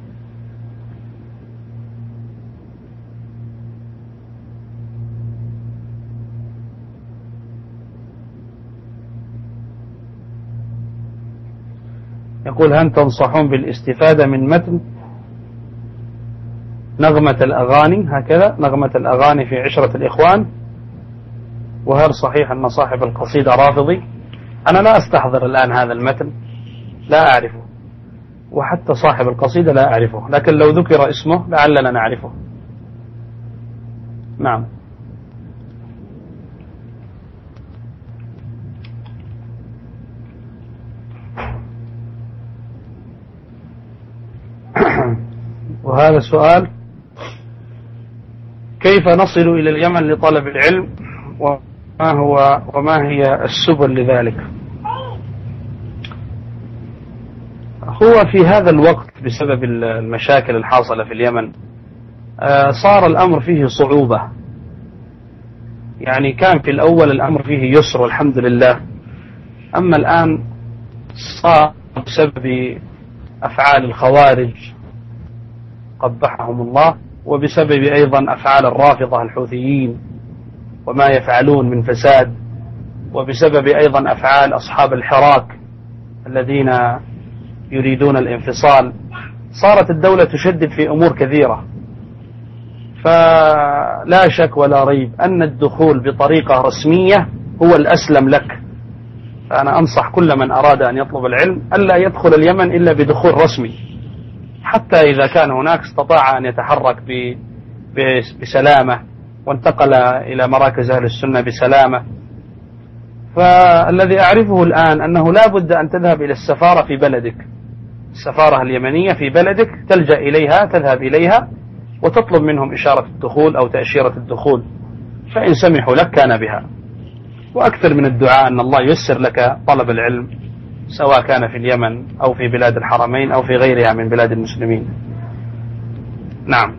يقول: هل تنصحون بالاستفادة من متن نغمة الأغاني، هكذا نغمة الأغاني في عشرة الإخوان؟ وهل صحيح أن صاحب القصيدة رافضي؟ أنا لا أستحضر الآن هذا المتن، لا أعرفه، وحتى صاحب القصيدة لا أعرفه، لكن لو ذكر اسمه لعلنا نعرفه. نعم. وهذا السؤال: كيف نصل إلى اليمن لطلب العلم، وما هي السبل لذلك؟ هو في هذا الوقت بسبب المشاكل الحاصلة في اليمن صار الأمر فيه صعوبة. يعني كان في الأول الأمر فيه يسر والحمد لله، أما الآن صار بسبب أفعال الخوارج قبحهم الله، وبسبب أيضا أفعال الرافضة الحوثيين وما يفعلون من فساد، وبسبب أيضا أفعال أصحاب الحراك الذين يريدون الانفصال، صارت الدولة تشدد في أمور كثيرة. فلا شك ولا ريب أن الدخول بطريقة رسمية هو الأسلم لك. فأنا أنصح كل من أراد أن يطلب العلم ألا يدخل اليمن إلا بدخول رسمي، حتى إذا كان هناك استطاع أن يتحرك بسلامة وانتقل إلى مراكز أهل السنة بسلامة. فالذي أعرفه الآن أنه لا بد أن تذهب إلى السفارة في بلدك، السفارة اليمنية في بلدك، تلجأ إليها، تذهب إليها وتطلب منهم إشارة الدخول أو تأشيرة الدخول، فإن سمحوا لك كان بها. وأكثر من الدعاء أن الله ييسر لك طلب العلم، سواء كان في اليمن أو في بلاد الحرمين أو في غيرها من بلاد المسلمين. نعم.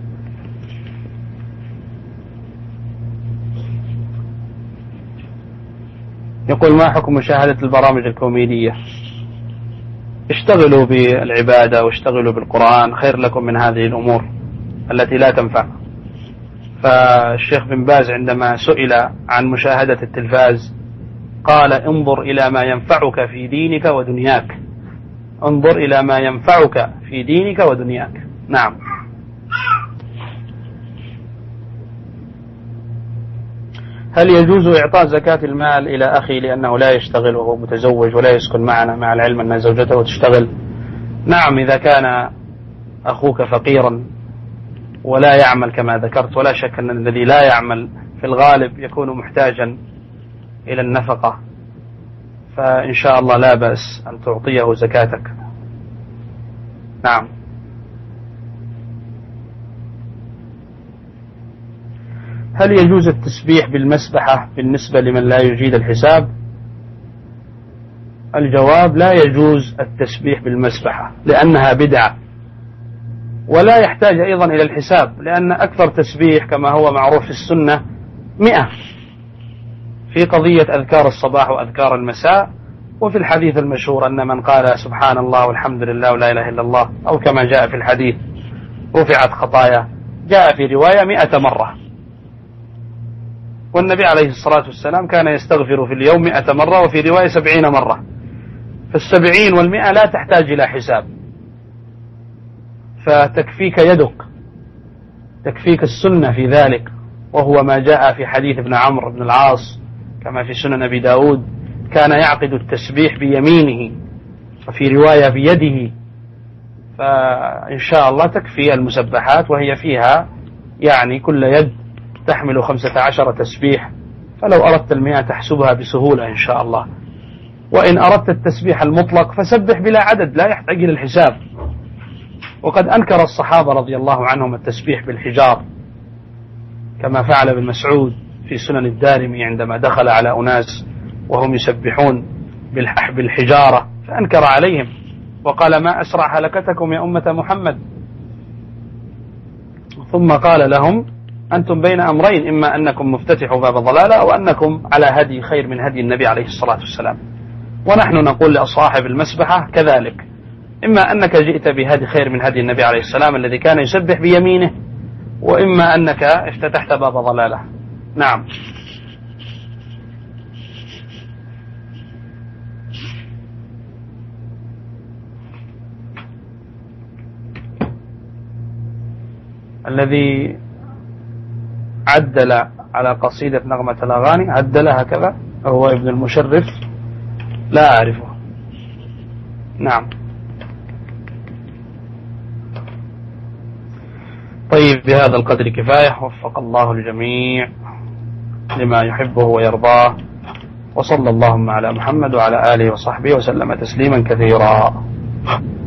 يقول: ما حكم مشاهدة البرامج الكوميدية؟ اشتغلوا بالعبادة واشتغلوا بالقرآن، خير لكم من هذه الأمور التي لا تنفع. فالشيخ بن باز عندما سئل عن مشاهدة التلفاز قال: انظر إلى ما ينفعك في دينك ودنياك، انظر إلى ما ينفعك في دينك ودنياك. نعم. هل يجوز إعطاء زكاة المال إلى أخي لأنه لا يشتغل وهو متزوج ولا يسكن معنا، مع العلم أن زوجته تشتغل؟ نعم، إذا كان أخوك فقيرا ولا يعمل كما ذكرت، ولا شك أن الذي لا يعمل في الغالب يكون محتاجا إلى النفقة، فإن شاء الله لا بأس أن تعطيه زكاتك. نعم. هل يجوز التسبيح بالمسبحة بالنسبة لمن لا يجيد الحساب؟ الجواب: لا يجوز التسبيح بالمسبحة لأنها بدعة، ولا يحتاج أيضا إلى الحساب، لأن أكثر تسبيح كما هو معروف في السنة 100 في قضية أذكار الصباح وأذكار المساء. وفي الحديث المشهور أن من قال سبحان الله والحمد لله ولا إله إلا الله، أو كما جاء في الحديث رفعت خطايا، جاء في رواية 100 مرة. والنبي عليه الصلاة والسلام كان يستغفر في اليوم 100 مرة، وفي رواية 70 مرة. فال70 وال100 لا تحتاج إلى حساب، فتكفيك يدك، تكفيك السنة في ذلك، وهو ما جاء في حديث ابن عمرو بن العاص كما في سنن أبي داود، كان يعقد التسبيح بيمينه، وفي رواية بيده. فإن شاء الله تكفي المسبحات، وهي فيها يعني كل يد تحمل 15 تسبيح، فلو أردت 100 تحسبها بسهولة إن شاء الله. وإن أردت التسبيح المطلق فسبح بلا عدد، لا يحتاج إلى الحساب. وقد أنكر الصحابة رضي الله عنهم التسبيح بالحجار، كما فعل ابن مسعود في سنن الدارمي عندما دخل على أناس وهم يسبحون بالحجارة، فأنكر عليهم وقال: ما أسرع هلكتكم يا أمة محمد. ثم قال لهم: أنتم بين أمرين، إما أنكم مفتتحوا باب ضلالة، أو أنكم على هدي خير من هدي النبي عليه الصلاة والسلام. ونحن نقول لأصحاب المسبحة كذلك، إما أنك جئت بهدي خير من هدي النبي عليه السلام الذي كان يسبح بيمينه، وإما أنك افتتحت باب ضلالة. نعم. الذي عدل على قصيدة نغمة الأغاني عدلها هكذا هو ابن المشرف لا أعرفه. نعم. طيب، بهذا القدر كفاية، وفق الله الجميع لما يحبه ويرضاه، وصلى اللهم على محمد وعلى آله وصحبه وسلم تسليما كثيرا.